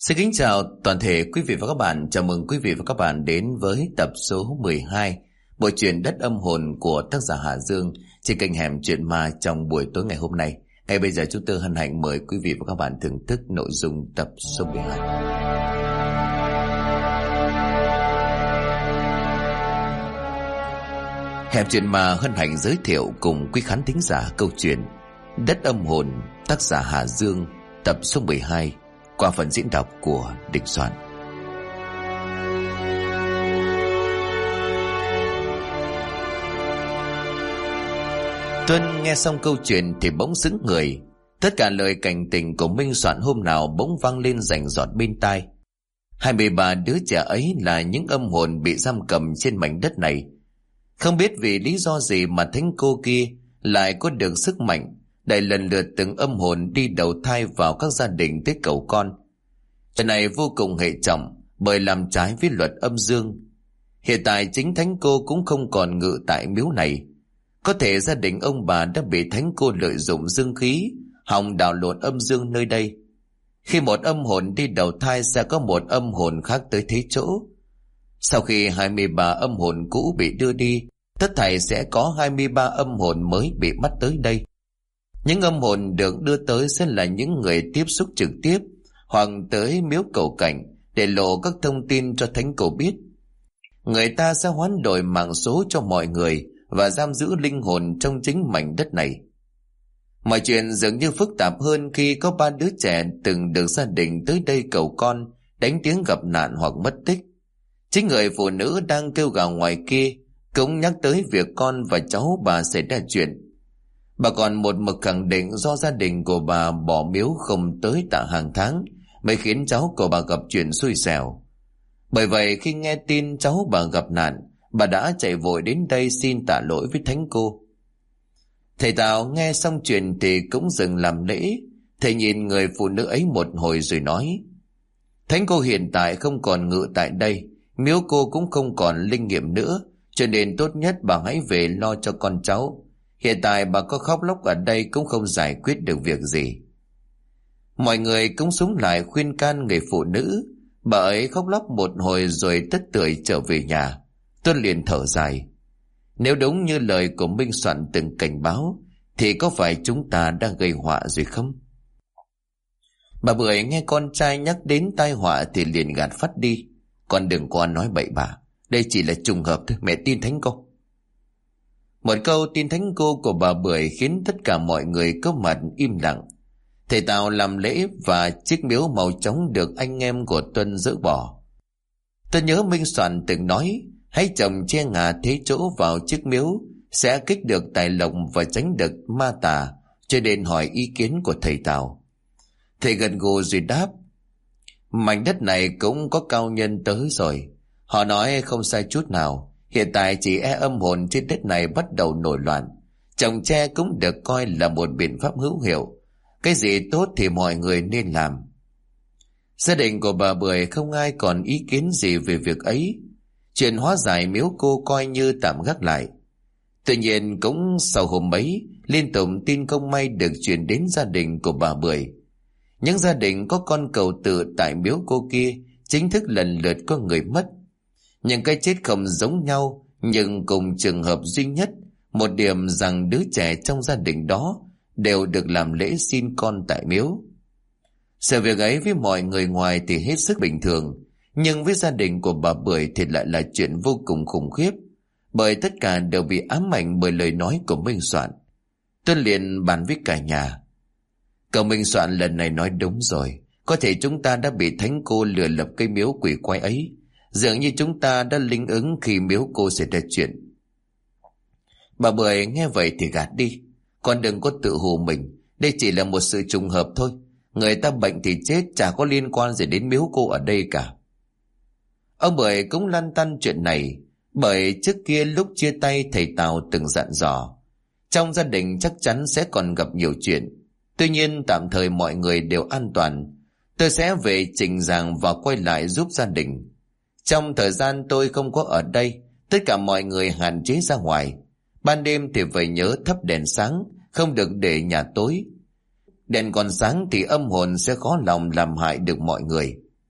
Xin kính chào toàn thể quý vị và các bạn. Chào mừng quý vị và các bạn đến với tập số 12 bộ truyện Đất Âm Hồn của tác giả Hà Dương trên kênh Hẻm Chuyện Ma trong buổi tối ngày hôm nay. Ngay bây giờ chúng tôi hân hạnh mời quý vị và các bạn thưởng thức nội dung tập số 12. Hẻm Chuyện Ma hân hạnh giới thiệu cùng quý khán thính giả câu chuyện Đất Âm Hồn, tác giả Hà Dương, tập số 12 qua phần diễn đọc của Đình Soạn. Tuân nghe xong câu chuyện thì bỗng sững người. Tất cả lời cảnh tình của Minh Soạn hôm nào bỗng vang lên rành rọt bên tai. 23 đứa trẻ ấy là những âm hồn bị giam cầm trên mảnh đất này. Không biết vì lý do gì mà thánh cô kia lại có được sức mạnh đẩy lần lượt từng âm hồn đi đầu thai vào các gia đình tới cầu con. Chuyện này vô cùng hệ trọng bởi làm trái với luật âm dương. Hiện tại chính thánh cô cũng không còn ngự tại miếu này. Có thể gia đình ông bà đã bị thánh cô lợi dụng dương khí hòng đảo lộn âm dương nơi đây. Khi một âm hồn đi đầu thai sẽ có một âm hồn khác tới thế chỗ. Sau khi 23 âm hồn cũ bị đưa đi, tất thảy sẽ có 23 âm hồn mới bị bắt tới đây. Những âm hồn được đưa tới sẽ là những người tiếp xúc trực tiếp hoặc tới miếu cầu cảnh để lộ các thông tin cho thánh cầu biết. Người ta sẽ hoán đổi mạng số cho mọi người và giam giữ linh hồn trong chính mảnh đất này. Mọi chuyện dường như phức tạp hơn khi có 3 đứa trẻ từng được gia đình tới đây cầu con, đánh tiếng gặp nạn hoặc mất tích. Chính người phụ nữ đang kêu gào ngoài kia cũng nhắc tới việc con và cháu bà xảy ra chuyện. Bà còn một mực khẳng định do gia đình của bà bỏ miếu không tới tạ hàng tháng mới khiến cháu của bà gặp chuyện xui xẻo. Bởi vậy khi nghe tin cháu bà gặp nạn, bà đã chạy vội đến đây xin tạ lỗi với thánh cô. Thầy Tào nghe xong chuyện thì cũng dừng làm lễ. Thầy nhìn người phụ nữ ấy một hồi rồi nói: Thánh cô hiện tại không còn ngự tại đây, miếu cô cũng không còn linh nghiệm nữa, cho nên tốt nhất bà hãy về lo cho con cháu. Hiện tại bà có khóc lóc ở đây cũng không giải quyết được việc gì. Mọi người cũng súng lại khuyên can người phụ nữ. Bà ấy khóc lóc một hồi rồi tất tưởi trở về nhà. Tuân liền thở dài. Nếu đúng như lời của Minh Soạn từng cảnh báo thì có phải chúng ta đang gây họa rồi không? Bà Bưởi nghe con trai nhắc đến tai họa thì liền gạt phắt đi. Con đừng có nói bậy bạ, đây chỉ là trùng hợp thôi, mẹ tin thánh cô. Một câu tin thánh cô của bà Bưởi khiến tất cả mọi người có mặt im lặng. Thầy Tào làm lễ và chiếc miếu màu trống được anh em của Tuân dỡ bỏ. Tôi nhớ Minh Soạn từng nói hãy trồng che ngà thế chỗ vào chiếc miếu sẽ kích được tài lộc và tránh được ma tà, cho nên hỏi ý kiến của thầy Tào. Thầy gật gù rồi đáp: Mảnh đất này cũng có cao nhân tới rồi. Họ nói không sai chút nào. Hiện tại chỉ âm hồn trên đất này bắt đầu nổi loạn. Trồng tre cũng được coi là một biện pháp hữu hiệu. Cái gì tốt thì mọi người nên làm. Gia đình của bà Bưởi không ai còn ý kiến gì về việc ấy. Chuyện hóa giải miếu cô coi như tạm gác lại. Tuy nhiên cũng sau hôm ấy, liên tục tin không may được truyền đến gia đình của bà Bưởi. Những gia đình có con cầu tự tại miếu cô kia chính thức lần lượt có người mất. Những cái chết không giống nhau, nhưng cùng trường hợp duy nhất, một điểm rằng đứa trẻ trong gia đình đó đều được làm lễ xin con tại miếu. Sự việc ấy với mọi người ngoài thì hết sức bình thường, nhưng với gia đình của bà Bưởi thì lại là chuyện vô cùng khủng khiếp, bởi tất cả đều bị ám ảnh bởi lời nói của Minh Soạn. Tôi liền bàn với cả nhà: Cậu Minh Soạn lần này nói đúng rồi, có thể chúng ta đã bị thánh cô lừa lập cây miếu quỷ quái ấy. Dường như chúng ta đã linh ứng khi miếu cô xảy ra chuyện. Bà Bưởi nghe vậy thì gạt đi. Con đừng có tự hù mình, đây chỉ là một sự trùng hợp thôi. Người ta bệnh thì chết, chả có liên quan gì đến miếu cô ở đây cả. Ông Bưởi cũng lăn tăn chuyện này, bởi trước kia lúc chia tay thầy Tào từng dặn dò trong gia đình chắc chắn sẽ còn gặp nhiều chuyện. Tuy nhiên tạm thời mọi người đều an toàn. Tôi sẽ về trình giảng và quay lại giúp gia đình. Trong thời gian tôi không có ở đây, tất cả mọi người hạn chế ra ngoài. Ban đêm thì phải nhớ thắp đèn sáng, không được để nhà tối. Đèn còn sáng thì âm hồn sẽ khó lòng làm hại được mọi người.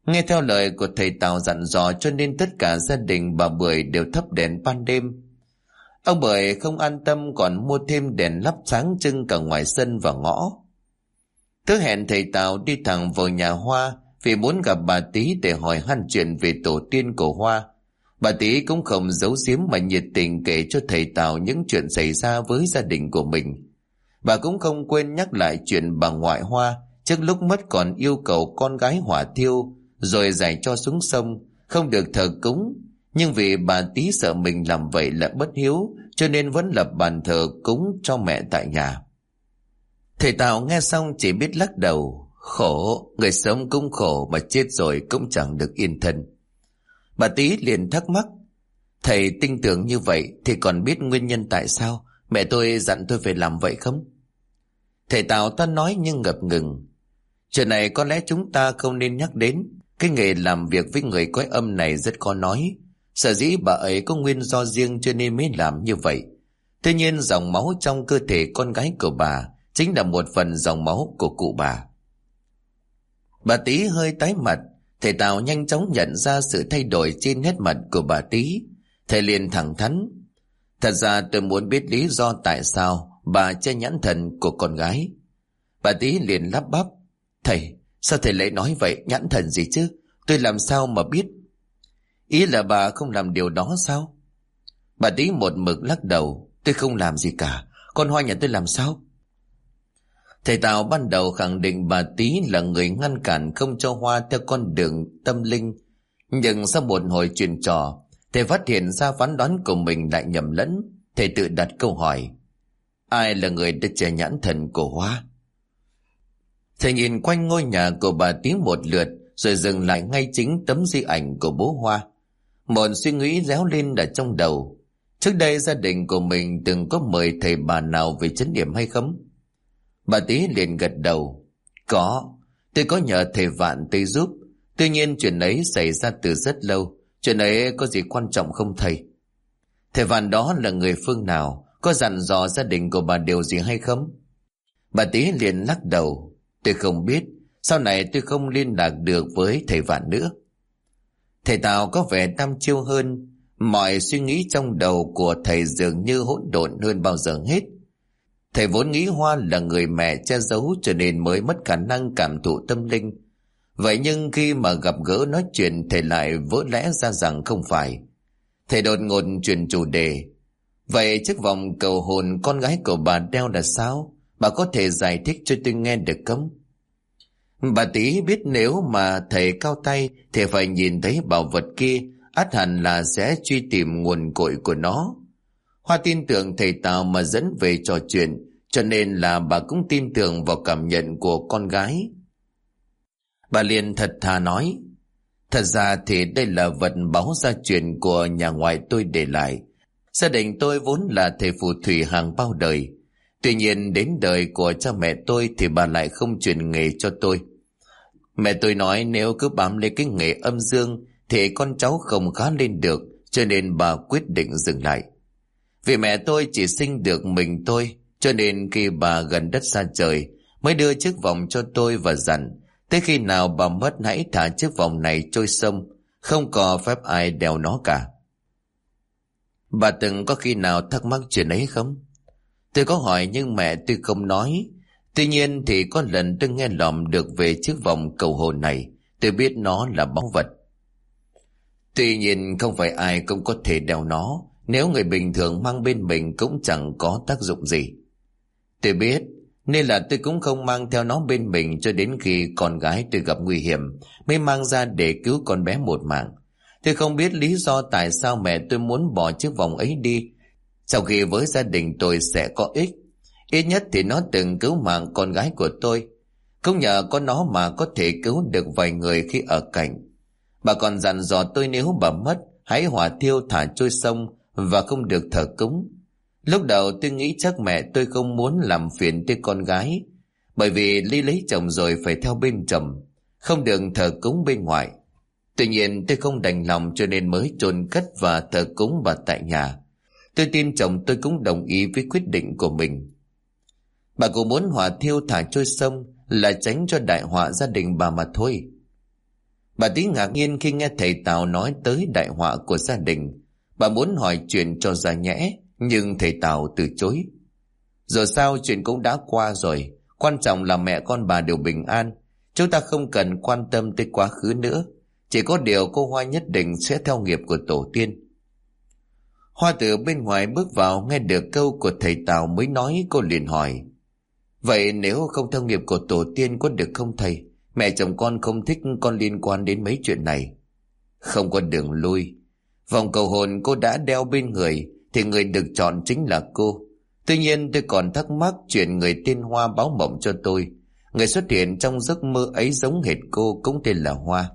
Nghe theo lời của thầy Tào dặn dò cho nên tất cả gia đình bà Bưởi đều thắp đèn ban đêm. Ông Bưởi không an tâm còn mua thêm đèn lắp sáng trưng cả ngoài sân và ngõ. Tớ hẹn thầy Tào đi thẳng vào nhà Hoa vì muốn gặp bà Tí để hỏi han chuyện về tổ tiên của Hoa. Bà Tí cũng không giấu giếm mà nhiệt tình kể cho thầy Tào những chuyện xảy ra với gia đình của mình. Bà cũng không quên nhắc lại chuyện bà ngoại Hoa trước lúc mất còn yêu cầu con gái hỏa thiêu rồi giải cho xuống sông, không được thờ cúng. Nhưng vì bà Tí sợ mình làm vậy là bất hiếu cho nên vẫn lập bàn thờ cúng cho mẹ tại nhà. Thầy Tào nghe xong chỉ biết lắc đầu. Khổ, người sống cũng khổ mà chết rồi cũng chẳng được yên thân. Bà Tí liền thắc mắc. Thầy tin tưởng như vậy thì còn biết nguyên nhân tại sao mẹ tôi dặn tôi phải làm vậy không? Thầy Tào ta nói nhưng ngập ngừng. Chuyện này có lẽ chúng ta không nên nhắc đến. Cái nghề làm việc với người cõi âm này rất khó nói. Sở dĩ bà ấy có nguyên do riêng cho nên mới làm như vậy. Tuy nhiên dòng máu trong cơ thể con gái của bà chính là một phần dòng máu của cụ bà. Bà Tí hơi tái mặt. Thầy Tào nhanh chóng nhận ra sự thay đổi trên nét mặt của bà Tí. Thầy liền thẳng thắn. Thật ra tôi muốn biết lý do tại sao bà che nhãn thần của con gái. Bà Tí liền lắp bắp. Thầy, sao thầy lại nói vậy? Nhãn thần gì chứ? Tôi làm sao mà biết? Ý là bà không làm điều đó sao? Bà Tí một mực lắc đầu. Tôi không làm gì cả. Con Hoa nhà tôi làm sao? Thầy Tào ban đầu khẳng định bà Tí là người ngăn cản không cho Hoa theo con đường tâm linh. Nhưng sau một hồi chuyện trò, thầy phát hiện ra phán đoán của mình lại nhầm lẫn. Thầy tự đặt câu hỏi. Ai là người đã che nhãn thần của Hoa? Thầy nhìn quanh ngôi nhà của bà Tí một lượt rồi dừng lại ngay chính tấm di ảnh của bố Hoa. Một suy nghĩ réo lên ở trong đầu. Trước đây gia đình của mình từng có mời thầy bà nào về chấn điểm hay không? Bà Tí liền gật đầu. Có, tôi có nhờ thầy Vạn tới giúp. Tuy nhiên chuyện ấy xảy ra từ rất lâu. Chuyện ấy có gì quan trọng không thầy? Thầy Vạn đó là người phương nào? Có dặn dò gia đình của bà điều gì hay không? Bà Tí liền lắc đầu. Tôi không biết. Sau này tôi không liên lạc được với thầy Vạn nữa. Thầy Tào có vẻ đăm chiêu hơn. Mọi suy nghĩ trong đầu của thầy dường như hỗn độn hơn bao giờ hết. Thầy vốn nghĩ Hoa là người mẹ che giấu cho nên mới mất khả năng cảm thụ tâm linh. Vậy nhưng khi mà gặp gỡ nói chuyện thầy lại vỡ lẽ ra rằng không phải. Thầy đột ngột chuyển chủ đề. Vậy chiếc vòng cầu hồn con gái của bà đeo là sao? Bà có thể giải thích cho tôi nghe được không? Bà Tí biết nếu mà thầy cao tay thì phải nhìn thấy bảo vật kia, ắt hẳn là sẽ truy tìm nguồn cội của nó. Hoa tin tưởng thầy Tào mà dẫn về trò chuyện, cho nên là bà cũng tin tưởng vào cảm nhận của con gái. Bà liền thật thà nói. Thật ra thì đây là vật báu gia truyền của nhà ngoại tôi để lại. Gia đình tôi vốn là thầy phù thủy hàng bao đời. Tuy nhiên đến đời của cha mẹ tôi thì bà lại không truyền nghề cho tôi. Mẹ tôi nói nếu cứ bám lấy cái nghề âm dương thì con cháu không khá lên được, cho nên bà quyết định dừng lại. Vì mẹ tôi chỉ sinh được mình tôi, cho nên khi bà gần đất xa trời mới đưa chiếc vòng cho tôi và dặn tới khi nào bà mất hãy thả chiếc vòng này trôi sông, không có phép ai đeo nó cả. Bà từng có khi nào thắc mắc chuyện ấy không? Tôi có hỏi nhưng mẹ tôi không nói. Tuy nhiên thì có lần tôi nghe lỏm được về chiếc vòng cầu hồn này, tôi biết nó là báu vật. Tuy nhiên không phải ai cũng có thể đeo nó, nếu người bình thường mang bên mình cũng chẳng có tác dụng gì. Tôi biết, nên là tôi cũng không mang theo nó bên mình cho đến khi con gái tôi gặp nguy hiểm mới mang ra để cứu con bé một mạng. Tôi không biết lý do tại sao mẹ tôi muốn bỏ chiếc vòng ấy đi, sau khi với gia đình tôi sẽ có ích. Ít nhất thì nó từng cứu mạng con gái của tôi. Cũng nhờ có nó mà có thể cứu được vài người khi ở cạnh. Bà còn dặn dò tôi nếu bà mất, hãy hỏa thiêu thả trôi sông và không được thờ cúng. Lúc đầu tôi nghĩ chắc mẹ tôi không muốn làm phiền tới con gái, bởi vì Ly lấy chồng rồi phải theo bên chồng, không được thờ cúng bên ngoài. Tuy nhiên tôi không đành lòng cho nên mới chôn cất và thờ cúng bà tại nhà. Tôi tin chồng tôi cũng đồng ý với quyết định của mình. Bà cũng muốn hỏa thiêu thả trôi sông là tránh cho đại họa gia đình bà mà thôi. Bà Tí ngạc nhiên khi nghe thầy Tào nói tới đại họa của gia đình. Bà muốn hỏi chuyện cho ra nhẽ, nhưng thầy Tào từ chối. Rồi sao, chuyện cũng đã qua rồi, quan trọng là mẹ con bà đều bình an. Chúng ta không cần quan tâm tới quá khứ nữa. Chỉ có điều cô Hoa nhất định sẽ theo nghiệp của tổ tiên. Hoa từ bên ngoài bước vào, nghe được câu của thầy Tào mới nói. Cô liền hỏi: vậy nếu không theo nghiệp của tổ tiên có được không thầy? Mẹ chồng con không thích con liên quan đến mấy chuyện này. Không có đường lui. Vòng cầu hồn cô đã đeo bên người thì người được chọn chính là cô. Tuy nhiên tôi còn thắc mắc chuyện người tên Hoa báo mộng cho tôi. Người xuất hiện trong giấc mơ ấy giống hệt cô, cũng tên là Hoa.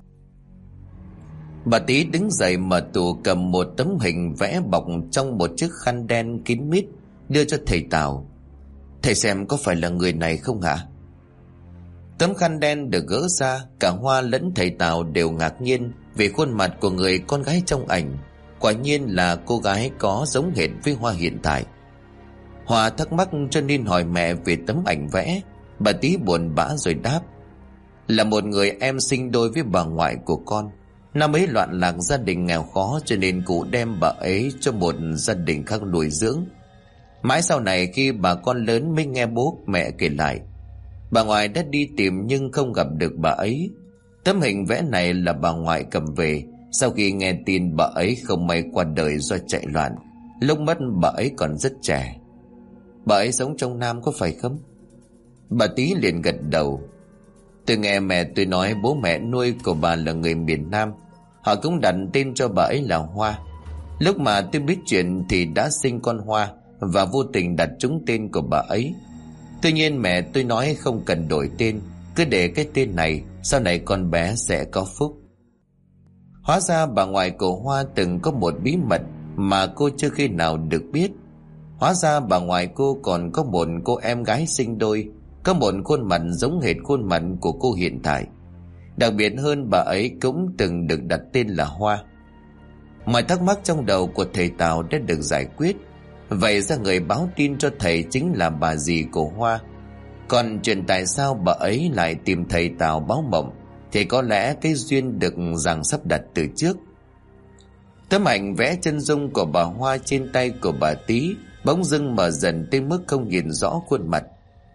Bà Tí đứng dậy mở tủ, cầm một tấm hình vẽ bọc trong một chiếc khăn đen kín mít, đưa cho thầy Tào. Thầy xem có phải là người này không hả? Tấm khăn đen được gỡ ra, cả Hoa lẫn thầy Tào đều ngạc nhiên vì khuôn mặt của người con gái trong ảnh. Quả nhiên là cô gái có giống hệt với Hoa hiện tại. Hoa thắc mắc cho nên hỏi mẹ về tấm ảnh vẽ. Bà Tí buồn bã rồi đáp: là một người em sinh đôi với bà ngoại của con. Năm ấy loạn lạc, gia đình nghèo khó, cho nên cụ đem bà ấy cho một gia đình khác nuôi dưỡng. Mãi sau này khi bà con lớn mới nghe bố mẹ kể lại, bà ngoại đã đi tìm nhưng không gặp được bà ấy. Tấm hình vẽ này là bà ngoại cầm về sau khi nghe tin bà ấy không may qua đời do chạy loạn. Lúc mất bà ấy còn rất trẻ. Bà ấy sống trong Nam có phải không? Bà Tí liền gật đầu. Tôi nghe mẹ tôi nói bố mẹ nuôi của bà là người miền Nam. Họ cũng đặt tên cho bà ấy là Hoa. Lúc mà tôi biết chuyện thì đã sinh con Hoa và vô tình đặt trúng tên của bà ấy. Tuy nhiên mẹ tôi nói không cần đổi tên, cứ để cái tên này, sau này con bé sẽ có phúc. Hóa ra bà ngoại của Hoa từng có một bí mật mà cô chưa khi nào được biết. Hóa ra bà ngoại cô còn có một cô em gái sinh đôi, có một khuôn mặt giống hệt khuôn mặt của cô hiện tại. Đặc biệt hơn, bà ấy cũng từng được đặt tên là Hoa. Mọi thắc mắc trong đầu của thầy Tào đã được giải quyết. Vậy ra người báo tin cho thầy chính là bà dì của Hoa. Còn chuyện tại sao bà ấy lại tìm thầy Tào báo mộng thì có lẽ cái duyên được giằng sắp đặt từ trước. Tấm ảnh vẽ chân dung của bà Hoa trên tay của bà Tí bỗng dưng mở dần tới mức không nhìn rõ khuôn mặt.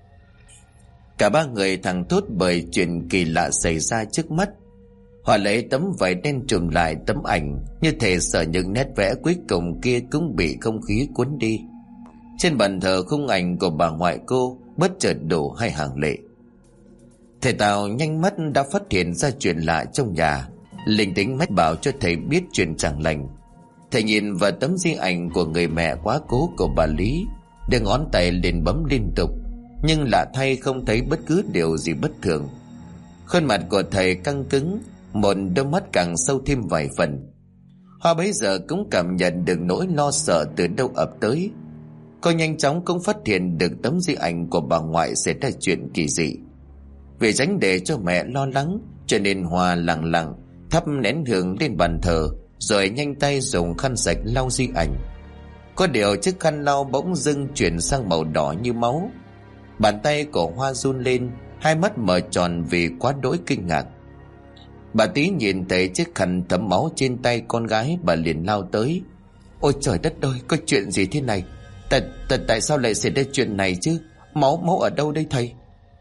Cả ba người thẳng thốt bởi chuyện kỳ lạ xảy ra trước mắt. Họ lấy tấm vải đen trùm lại tấm ảnh, như thể sợ những nét vẽ cuối cùng kia cũng bị không khí cuốn đi. Trên bàn thờ khung ảnh của bà ngoại cô bất chợt đổ hai hàng lệ. Thầy Tào nhanh mắt đã phát hiện ra chuyện lạ trong nhà, linh tính mách bảo cho thầy biết chuyện chẳng lành. Thầy nhìn vào tấm di ảnh của người mẹ quá cố của bà Lý, đưa ngón tay lên bấm liên tục, nhưng lạ thay không thấy bất cứ điều gì bất thường. Khuôn mặt của thầy căng cứng, một đôi mắt càng sâu thêm vài phần. Hoa bấy giờ cũng cảm nhận được nỗi lo sợ từ đâu ập tới. Cô nhanh chóng cũng phát hiện được tấm di ảnh của bà ngoại xảy ra chuyện kỳ dị. Vì tránh để cho mẹ lo lắng, cho nên Hoa lặng lặng thắp nén hương lên bàn thờ, rồi nhanh tay dùng khăn sạch lau di ảnh. Có điều chiếc khăn lau bỗng dưng chuyển sang màu đỏ như máu. Bàn tay của Hoa run lên, hai mắt mở tròn vì quá đỗi kinh ngạc. Bà Tí nhìn thấy chiếc khăn thấm máu trên tay con gái, bà liền lao tới. Ôi trời đất ơi, có chuyện gì thế này? Tại sao lại xảy ra chuyện này chứ? Máu ở đâu đây thầy?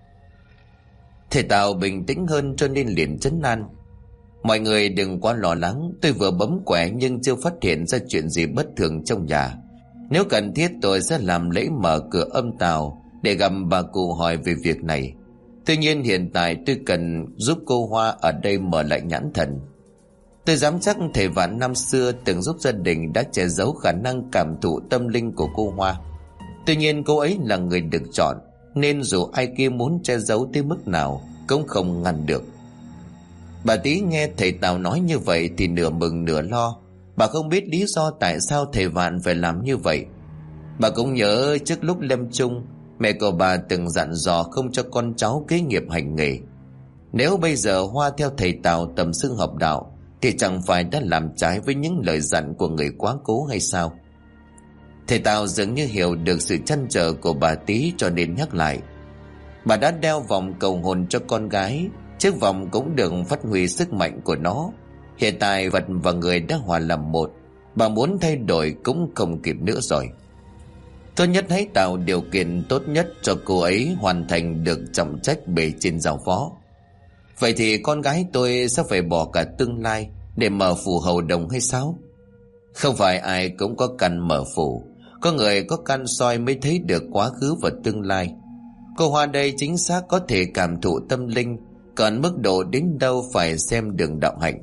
Thầy Tào bình tĩnh hơn cho nên liền trấn an. Mọi người đừng quá lo lắng, tôi vừa bấm quẻ nhưng chưa phát hiện ra chuyện gì bất thường trong nhà. Nếu cần thiết tôi sẽ làm lễ mở cửa âm tào để gặp bà cụ hỏi về việc này. Tuy nhiên hiện tại tôi cần giúp cô Hoa ở đây mở lại nhãn thần. Tôi dám chắc thầy Vạn năm xưa từng giúp gia đình đã che giấu khả năng cảm thụ tâm linh của cô Hoa. Tuy nhiên cô ấy là người được chọn, nên dù ai kia muốn che giấu tới mức nào cũng không ngăn được. Bà Tí nghe thầy Tào nói như vậy thì nửa mừng nửa lo. Bà không biết lý do tại sao thầy Vạn phải làm như vậy. Bà cũng nhớ trước lúc lâm chung, mẹ của bà từng dặn dò không cho con cháu kế nghiệp hành nghề. Nếu bây giờ Hoa theo thầy Tào tầm xưng học đạo thì chẳng phải đã làm trái với những lời dặn của người quá cố hay sao? Thầy Tào dường như hiểu được sự trăn trở của bà Tí cho nên nhắc lại. Bà đã đeo vòng cầu hồn cho con gái, Chiếc vòng cũng được phát huy sức mạnh của nó. Hiện tại vật và người đã hòa làm một. Bà muốn thay đổi cũng không kịp nữa rồi. Tốt nhất hãy tạo điều kiện tốt nhất cho cô ấy hoàn thành được trọng trách bề trên giao phó. Vậy thì con gái tôi sẽ phải bỏ cả tương lai để mở phủ hầu đồng hay sao? Không phải ai cũng có căn mở phủ. Có người có căn soi mới thấy được quá khứ và tương lai. Cô Hoa đây chính xác có thể cảm thụ tâm linh, còn mức độ đến đâu phải xem đường đạo hạnh.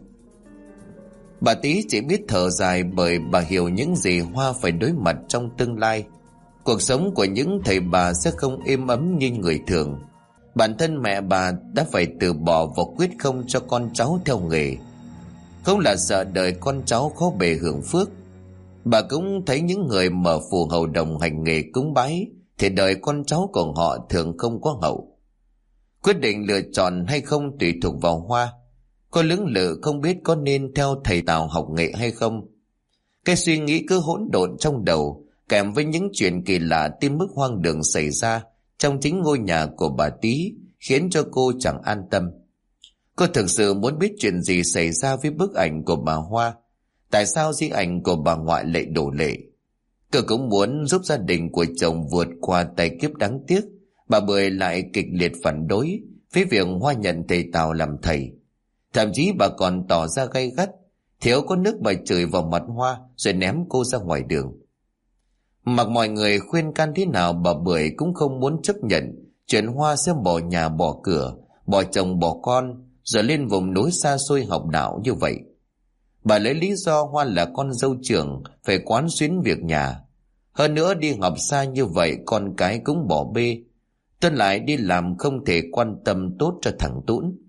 Bà Tí chỉ biết thở dài, bởi bà hiểu những gì Hoa phải đối mặt trong tương lai. Cuộc sống của những thầy bà sẽ không êm ấm như người thường. Bản thân mẹ bà đã phải từ bỏ và quyết không cho con cháu theo nghề. Không là sợ đời con cháu khó bề hưởng phước. Bà cũng thấy những người mở phù hầu đồng hành nghề cúng bái thì đời con cháu của họ thường không có hậu. Quyết định lựa chọn hay không tùy thuộc vào Hoa. Cô lưỡng lự không biết có nên theo thầy Tào học nghệ hay không. Cái suy nghĩ cứ hỗn độn trong đầu, kèm với những chuyện kỳ lạ tin mức hoang đường xảy ra trong chính ngôi nhà của bà Tí, khiến cho cô chẳng an tâm. Cô thực sự muốn biết chuyện gì xảy ra với bức ảnh của bà Hoa. Tại sao di ảnh của bà ngoại lại đổ lệ? Cô cũng muốn giúp gia đình của chồng vượt qua tai kiếp đáng tiếc. Bà Bưởi lại kịch liệt phản đối với việc Hoa nhận thầy Tào làm thầy. Thậm chí bà còn tỏ ra gay gắt, thiếu có nước bà chửi vào mặt Hoa rồi ném cô ra ngoài đường. Mặc mọi người khuyên can thế nào, bà Bưởi cũng không muốn chấp nhận chuyện Hoa sẽ bỏ nhà bỏ cửa, bỏ chồng bỏ con, rồi lên vùng núi xa xôi học đạo như vậy. Bà lấy lý do Hoa là con dâu trưởng, phải quán xuyến việc nhà. Hơn nữa đi học xa như vậy con cái cũng bỏ bê. Tuân lại đi làm không thể quan tâm tốt cho thằng Tũn.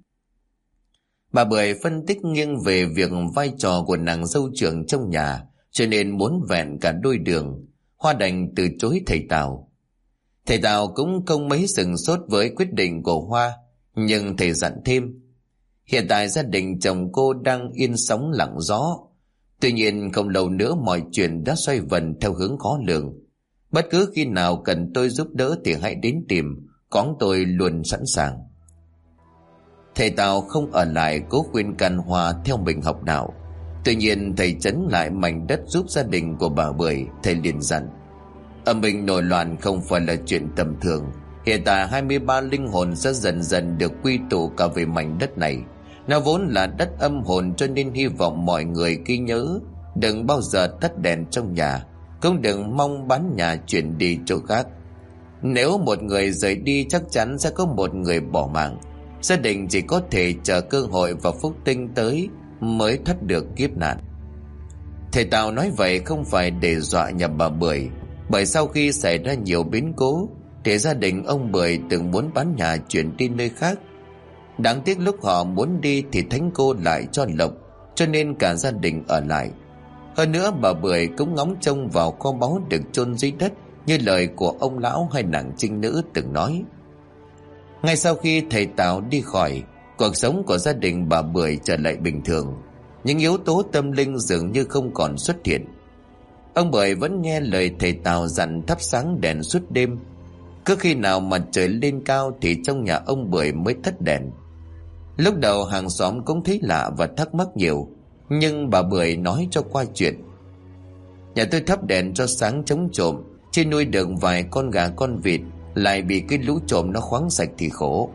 Bà Bưởi phân tích nghiêng về việc vai trò của nàng dâu trưởng trong nhà, cho nên muốn vẹn cả đôi đường. Hoa đành từ chối thầy Tào. Thầy Tào cũng không mấy sừng sốt với quyết định của Hoa, nhưng thầy dặn thêm: hiện tại gia đình chồng cô đang yên sóng lặng gió. Tuy nhiên không lâu nữa mọi chuyện đã xoay vần theo hướng khó lường. Bất cứ khi nào cần tôi giúp đỡ thì hãy đến tìm, cõng tôi luôn sẵn sàng. Thầy Tào không ở lại cố khuyên can Hoa theo mình học đạo. Tuy nhiên thầy trấn lại mảnh đất giúp gia đình của bà Bưởi. Thầy liền dặn: âm binh nổi loạn không phải là chuyện tầm thường. Hiện tại 23 linh hồn sẽ dần dần được quy tụ cả về mảnh đất này. Nó vốn là đất âm hồn, cho nên hy vọng mọi người ghi nhớ, đừng bao giờ tắt đèn trong nhà, cũng đừng mong bán nhà chuyển đi chỗ khác. Nếu một người rời đi chắc chắn sẽ có một người bỏ mạng. Gia đình chỉ có thể chờ cơ hội và phúc tinh tới mới thoát được kiếp nạn. Thầy Tào nói vậy không phải để dọa nhà bà Bưởi, bởi sau khi xảy ra nhiều biến cố thì gia đình ông Bưởi từng muốn bán nhà chuyển đi nơi khác. Đáng tiếc lúc họ muốn đi thì thánh cô lại cho lộc, cho nên cả gia đình ở lại. Hơn nữa bà Bưởi cũng ngóng trông vào kho báu được chôn dưới đất như lời của ông lão hay nàng trinh nữ từng nói. Ngay sau khi thầy Tào đi khỏi, cuộc sống của gia đình bà Bưởi trở lại bình thường. Những yếu tố tâm linh dường như không còn xuất hiện. Ông Bưởi vẫn nghe lời thầy Tào dặn thắp sáng đèn suốt đêm. Cứ khi nào mặt trời lên cao thì trong nhà ông Bưởi mới tắt đèn. Lúc đầu hàng xóm cũng thấy lạ và thắc mắc nhiều, nhưng bà Bưởi nói cho qua chuyện: nhà tôi thắp đèn cho sáng chống trộm, chứ nuôi được vài con gà con vịt lại bị cái lũ trộm nó khoáng sạch thì khổ.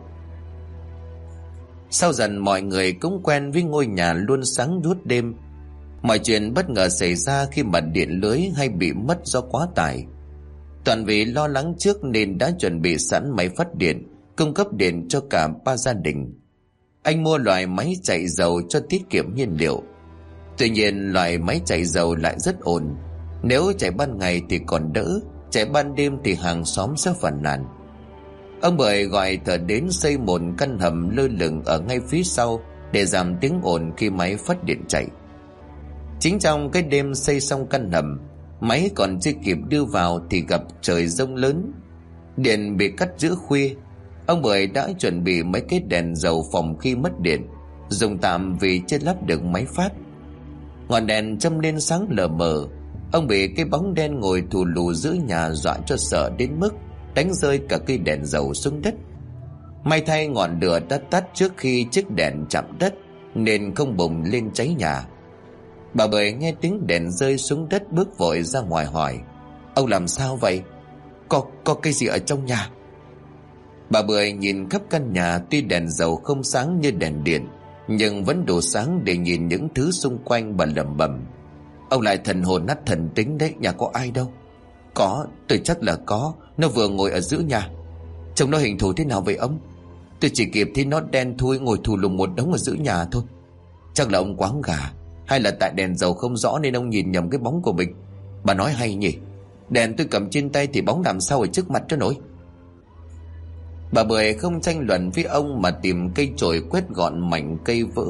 Sau dần mọi người cũng quen với ngôi nhà luôn sáng đuốt đêm. Mọi chuyện bất ngờ xảy ra khi mà điện lưới hay bị mất do quá tải. Toàn vì lo lắng trước nên đã chuẩn bị sẵn máy phát điện, cung cấp điện cho cả ba gia đình. Anh mua loại máy chạy dầu cho tiết kiệm nhiên liệu. Tuy nhiên loại máy chạy dầu lại rất ồn. Nếu chạy ban ngày thì còn đỡ, chạy ban đêm thì hàng xóm sẽ phàn nàn. Ông Bưởi gọi thợ đến xây một căn hầm lơ lửng ở ngay phía sau để giảm tiếng ồn khi máy phát điện chạy. Chính trong cái đêm xây xong căn hầm, máy còn chưa kịp đưa vào thì gặp trời giông lớn. Điện bị cắt giữa khuya. Ông Bưởi đã chuẩn bị mấy cái đèn dầu phòng khi mất điện, dùng tạm vì chưa lắp được máy phát. Ngọn đèn châm lên sáng lờ mờ. Ông bị cái bóng đen ngồi thù lù giữa nhà dọa cho sợ đến mức đánh rơi cả cây đèn dầu xuống đất. May thay ngọn lửa đã tắt trước khi chiếc đèn chạm đất, nên không bùng lên cháy nhà. Bà Bưởi nghe tiếng đèn rơi xuống đất, bước vội ra ngoài hỏi: Ông làm sao vậy? Có cái gì ở trong nhà? Bà Bưởi nhìn khắp căn nhà, tuy đèn dầu không sáng như đèn điện, nhưng vẫn đủ sáng để nhìn những thứ xung quanh. Bà lẩm bẩm: Ông lại thần hồn nát thần tính đấy, nhà có ai đâu. Có, tôi chắc là có. Nó vừa ngồi ở giữa nhà. Trông nó hình thù thế nào vậy ông? Tôi chỉ kịp thấy nó đen thui ngồi thù lùm một đống ở giữa nhà thôi. Chắc là ông quáng gà, hay là tại đèn dầu không rõ nên ông nhìn nhầm cái bóng của mình. Bà nói hay nhỉ. Đèn tôi cầm trên tay thì bóng làm sao ở trước mặt cho nổi. Bà Bưởi không tranh luận với ông mà tìm cây chổi quét gọn mảnh cây vỡ,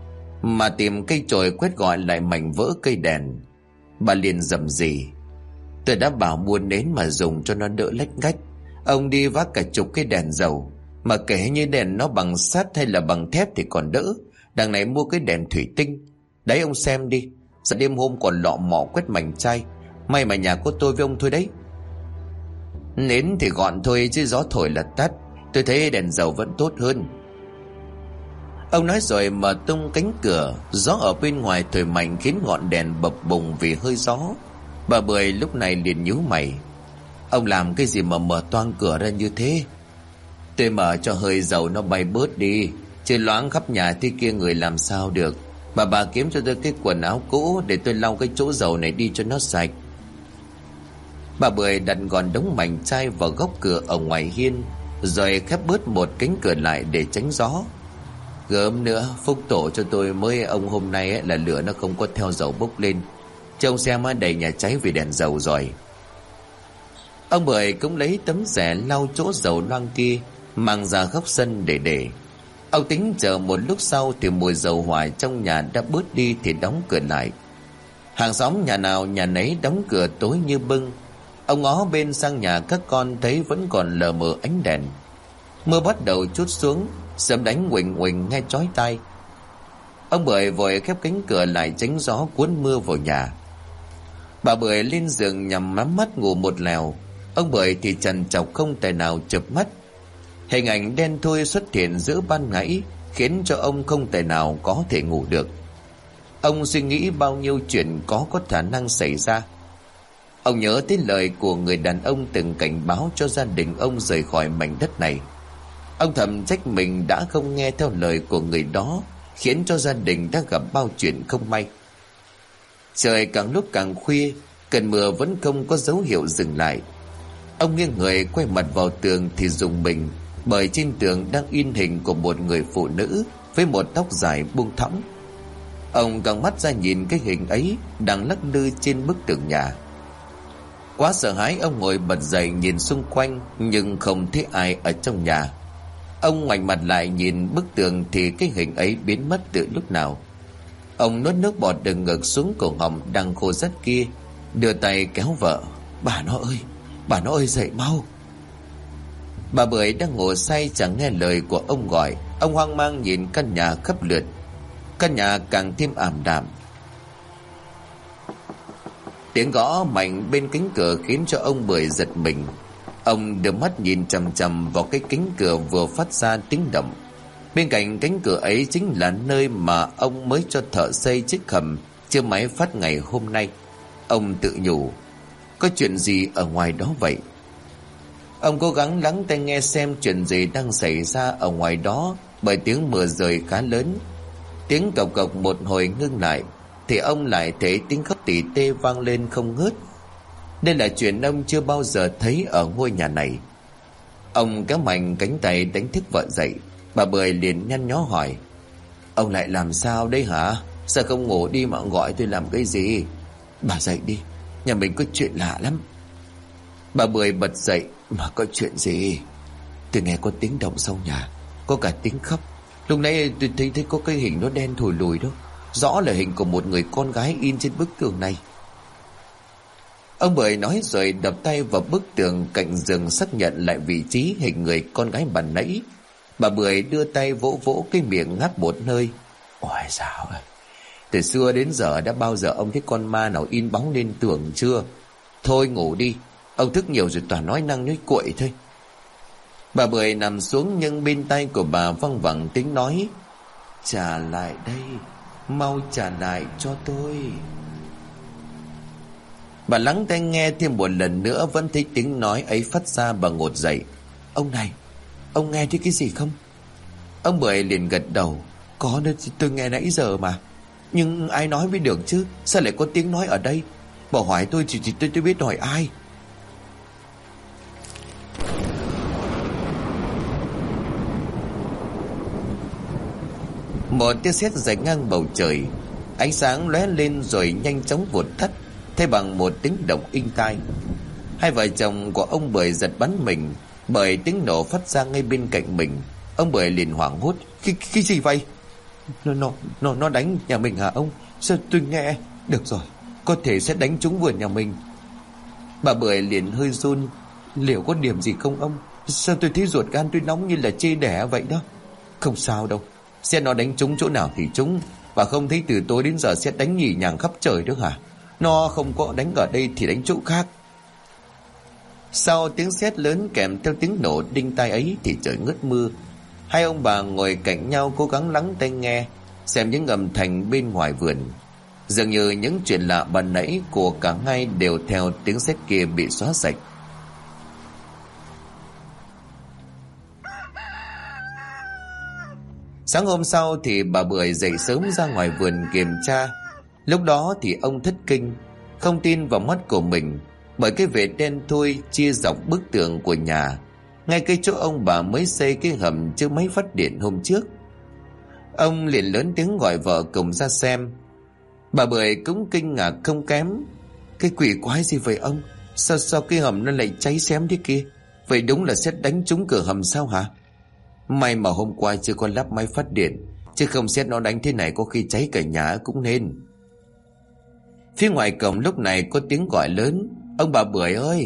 lại mảnh vỡ cây đèn. Bà liền rầm rì: Tôi đã bảo mua nến mà dùng cho nó đỡ lách ngách. Ông đi vác cả chục cái đèn dầu, mà kể như đèn nó bằng sắt hay là bằng thép thì còn đỡ. Đằng này mua cái đèn thủy tinh. Đấy ông xem đi, giờ đêm hôm còn lọ mọ quét mảnh chai. May mà nhà có tôi với ông thôi đấy. Nến thì gọn thôi chứ gió thổi là tắt. Tôi thấy đèn dầu vẫn tốt hơn. Ông nói rồi mở tung cánh cửa. Gió ở bên ngoài thổi mạnh khiến ngọn đèn bập bùng vì hơi gió. Bà Bưởi lúc này liền nhíu mày: Ông làm cái gì mà mở toang cửa ra như thế? Tôi mở cho hơi dầu nó bay bớt đi, chứ loáng khắp nhà thế kia người làm sao được. Bà kiếm cho tôi cái quần áo cũ để tôi lau cái chỗ dầu này đi cho nó sạch. Bà Bưởi đặt gọn đống mảnh chai vào góc cửa ở ngoài hiên, rồi khép bớt một cánh cửa lại để tránh gió. Gớm nữa, phúc tổ cho tôi mới ông hôm nay là lửa nó không có theo dầu bốc lên. Trông xem đầy nhà cháy vì đèn dầu rồi. Ông Bưởi cũng lấy tấm rẻ lau chỗ dầu loang kia, mang ra góc sân để. Ông tính chờ một lúc sau thì mùi dầu hỏa trong nhà đã bớt đi thì đóng cửa lại. Hàng xóm nhà nào nhà nấy đóng cửa tối như bưng. Ông ngó bên sang nhà các con thấy vẫn còn lờ mờ ánh đèn. Mưa bắt đầu trút xuống, sấm đánh huỳnh huỳnh nghe chói tai. Ông Bưởi vội khép cánh cửa lại tránh gió cuốn mưa vào nhà. Bà Bưởi lên giường nhằm nhắm mắt ngủ một lèo. Ông Bưởi thì trằn trọc không thể nào chợp mắt. Hình ảnh đen thui xuất hiện giữa ban ngày khiến cho ông không thể nào có thể ngủ được. Ông suy nghĩ bao nhiêu chuyện có khả năng xảy ra. Ông nhớ tới lời của người đàn ông từng cảnh báo cho gia đình ông rời khỏi mảnh đất này. Ông thầm trách mình đã không nghe theo lời của người đó, khiến cho gia đình đã gặp bao chuyện không may. Trời càng lúc càng khuya, cơn mưa vẫn không có dấu hiệu dừng lại. Ông nghiêng người quay mặt vào tường thì rùng mình, bởi trên tường đang in hình của một người phụ nữ với một tóc dài buông thõng. Ông căng mắt ra nhìn cái hình ấy đang lắc lư trên bức tường nhà. Quá sợ hãi, ông ngồi bật dậy nhìn xung quanh nhưng không thấy ai ở trong nhà. Ông ngoảnh mặt lại nhìn bức tường thì cái hình ấy biến mất từ lúc nào. Ông nuốt nước bọt từ ngực xuống cổ họng đang khô rắt kia, đưa tay kéo vợ: Bà nó ơi dậy mau. Bà Bưởi đang ngủ say chẳng nghe lời của ông gọi. Ông hoang mang nhìn căn nhà khắp lượt. Căn nhà càng thêm ảm đạm. Tiếng gõ mạnh bên cánh cửa khiến cho ông Bưởi giật mình. Ông đưa mắt nhìn chằm chằm vào cái cánh cửa vừa phát ra tiếng động. Bên cạnh cánh cửa ấy chính là nơi mà ông mới cho thợ xây chiếc hầm chưa máy phát ngày hôm nay. Ông tự nhủ: có chuyện gì ở ngoài đó vậy? Ông cố gắng lắng tai nghe xem chuyện gì đang xảy ra ở ngoài đó, bởi tiếng mưa rơi khá lớn. Tiếng cộc cộc một hồi ngưng lại thì ông lại thấy tiếng khóc tỉ tê vang lên không ngớt. Đây là chuyện ông chưa bao giờ thấy ở ngôi nhà này. Ông kéo mạnh cánh tay đánh thức vợ dậy. Bà Bưởi liền nhăn nhó hỏi: Ông lại làm sao đấy hả? Sao không ngủ đi mà gọi tôi làm cái gì? Bà dậy đi, nhà mình có chuyện lạ lắm. Bà Bưởi bật dậy: Mà có chuyện gì? Tôi nghe có tiếng động sau nhà, có cả tiếng khóc. Lúc nãy tôi thấy có cái hình nó đen thùi lùi đó, rõ là hình của một người con gái in trên bức tường này. Ông Bưởi nói rồi đập tay vào bức tường cạnh giường xác nhận lại vị trí hình người con gái ban nãy. Bà Bưởi đưa tay vỗ vỗ cái miệng ngáp một hơi: Ôi sao à? Từ xưa đến giờ đã bao giờ ông thấy con ma nào in bóng lên tường chưa? Thôi ngủ đi, ông thức nhiều rồi toàn nói năng nói cuội thôi. Bà Bưởi nằm xuống nhưng bên tai của bà văng vẳng tiếng nói: "Trả lại đây, mau trả lại cho tôi." Bà lắng tai nghe thêm một lần nữa, vẫn thấy tiếng nói ấy phát ra. Bà ngồi dậy: "Ông này, ông nghe thấy cái gì không?" Ông Bưởi liền gật đầu: "Có đó, tôi nghe nãy giờ mà. Nhưng ai nói mới được chứ, sao lại có tiếng nói ở đây? Bà hỏi tôi thì tôi biết hỏi ai." Một tia sét rạch ngang bầu trời, ánh sáng lóe lên rồi nhanh chóng vụt tắt, thay bằng một tiếng động inh tai. Hai vợ chồng của ông Bưởi giật bắn mình bởi tiếng nổ phát ra ngay bên cạnh mình. Ông Bưởi liền hoảng hốt: Cái gì vậy? Nó đánh nhà mình hả ông? Sao tôi nghe? Được rồi, có thể sẽ đánh trúng vườn nhà mình. Bà Bưởi liền hơi run: "Liệu có điểm gì không ông? Sao tôi thấy ruột gan tôi nóng như là chê đẻ vậy đó." "Không sao đâu, xét nó đánh trúng chỗ nào thì trúng. Và không thấy từ tối đến giờ xét đánh nhì nhằng khắp trời đó hả? Nó không có đánh ở đây thì đánh chỗ khác." Sau tiếng sét lớn kèm theo tiếng nổ đinh tai ấy thì trời ngớt mưa. Hai ông bà ngồi cạnh nhau cố gắng lắng tai nghe xem những âm thanh bên ngoài vườn. Dường như những chuyện lạ ban nãy của cả hai đều theo tiếng sét kia bị xóa sạch. Sáng hôm sau thì bà Bưởi dậy sớm ra ngoài vườn kiểm tra. Lúc đó thì ông thất kinh, không tin vào mắt của mình, bởi cái vệt đen thui chia dọc bức tường của nhà, ngay cái chỗ ông bà mới xây cái hầm trước máy phát điện hôm trước. Ông liền lớn tiếng gọi vợ cùng ra xem. Bà Bưởi cũng kinh ngạc không kém: "Cái quỷ quái gì vậy ông? Sao cái hầm nó lại cháy xém thế kia? Vậy đúng là sét đánh trúng cửa hầm sao hả? May mà hôm qua chưa có lắp máy phát điện, chứ không sét nó đánh thế này có khi cháy cả nhà cũng nên." Phía ngoài cổng lúc này có tiếng gọi lớn: "Ông bà Bưởi ơi!"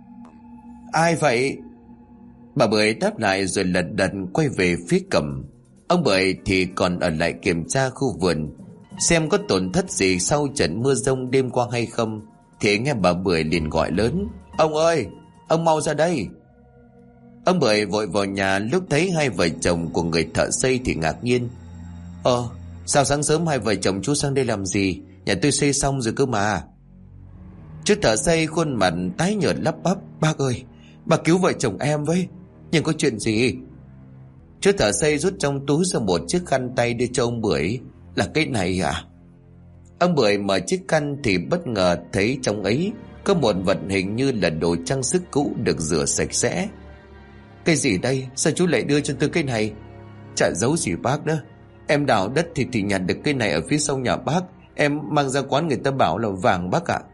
"Ai vậy?" Bà Bưởi đáp lại rồi lật đật quay về phía cổng. Ông Bưởi thì còn ở lại kiểm tra khu vườn, xem có tổn thất gì sau trận mưa giông đêm qua hay không. Thì nghe bà Bưởi liền gọi lớn: "Ông ơi, ông mau ra đây!" Ông Bưởi vội vào nhà, lúc thấy hai vợ chồng của người thợ xây thì ngạc nhiên: Sao sáng sớm hai vợ chồng chú sang đây làm gì? Nhà tôi xây xong rồi cơ mà." Chú thợ xây khuôn mặt tái nhợt lắp bắp: "Bác ơi, bác cứu vợ chồng em với." "Nhưng có chuyện gì?" Chú thợ xây rút trong túi ra một chiếc khăn tay đưa cho ông Bưởi: "Là cái này à?" Ông Bưởi mở chiếc khăn thì bất ngờ thấy trong ấy có một vật hình như là đồ trang sức cũ được rửa sạch sẽ. "Cái gì đây? Sao chú lại đưa cho tôi cái này?" "Chả giấu gì bác đó. Em đào đất thì nhặt được cái này ở phía sau nhà bác. Em mang ra quán người ta bảo là vàng bác ạ."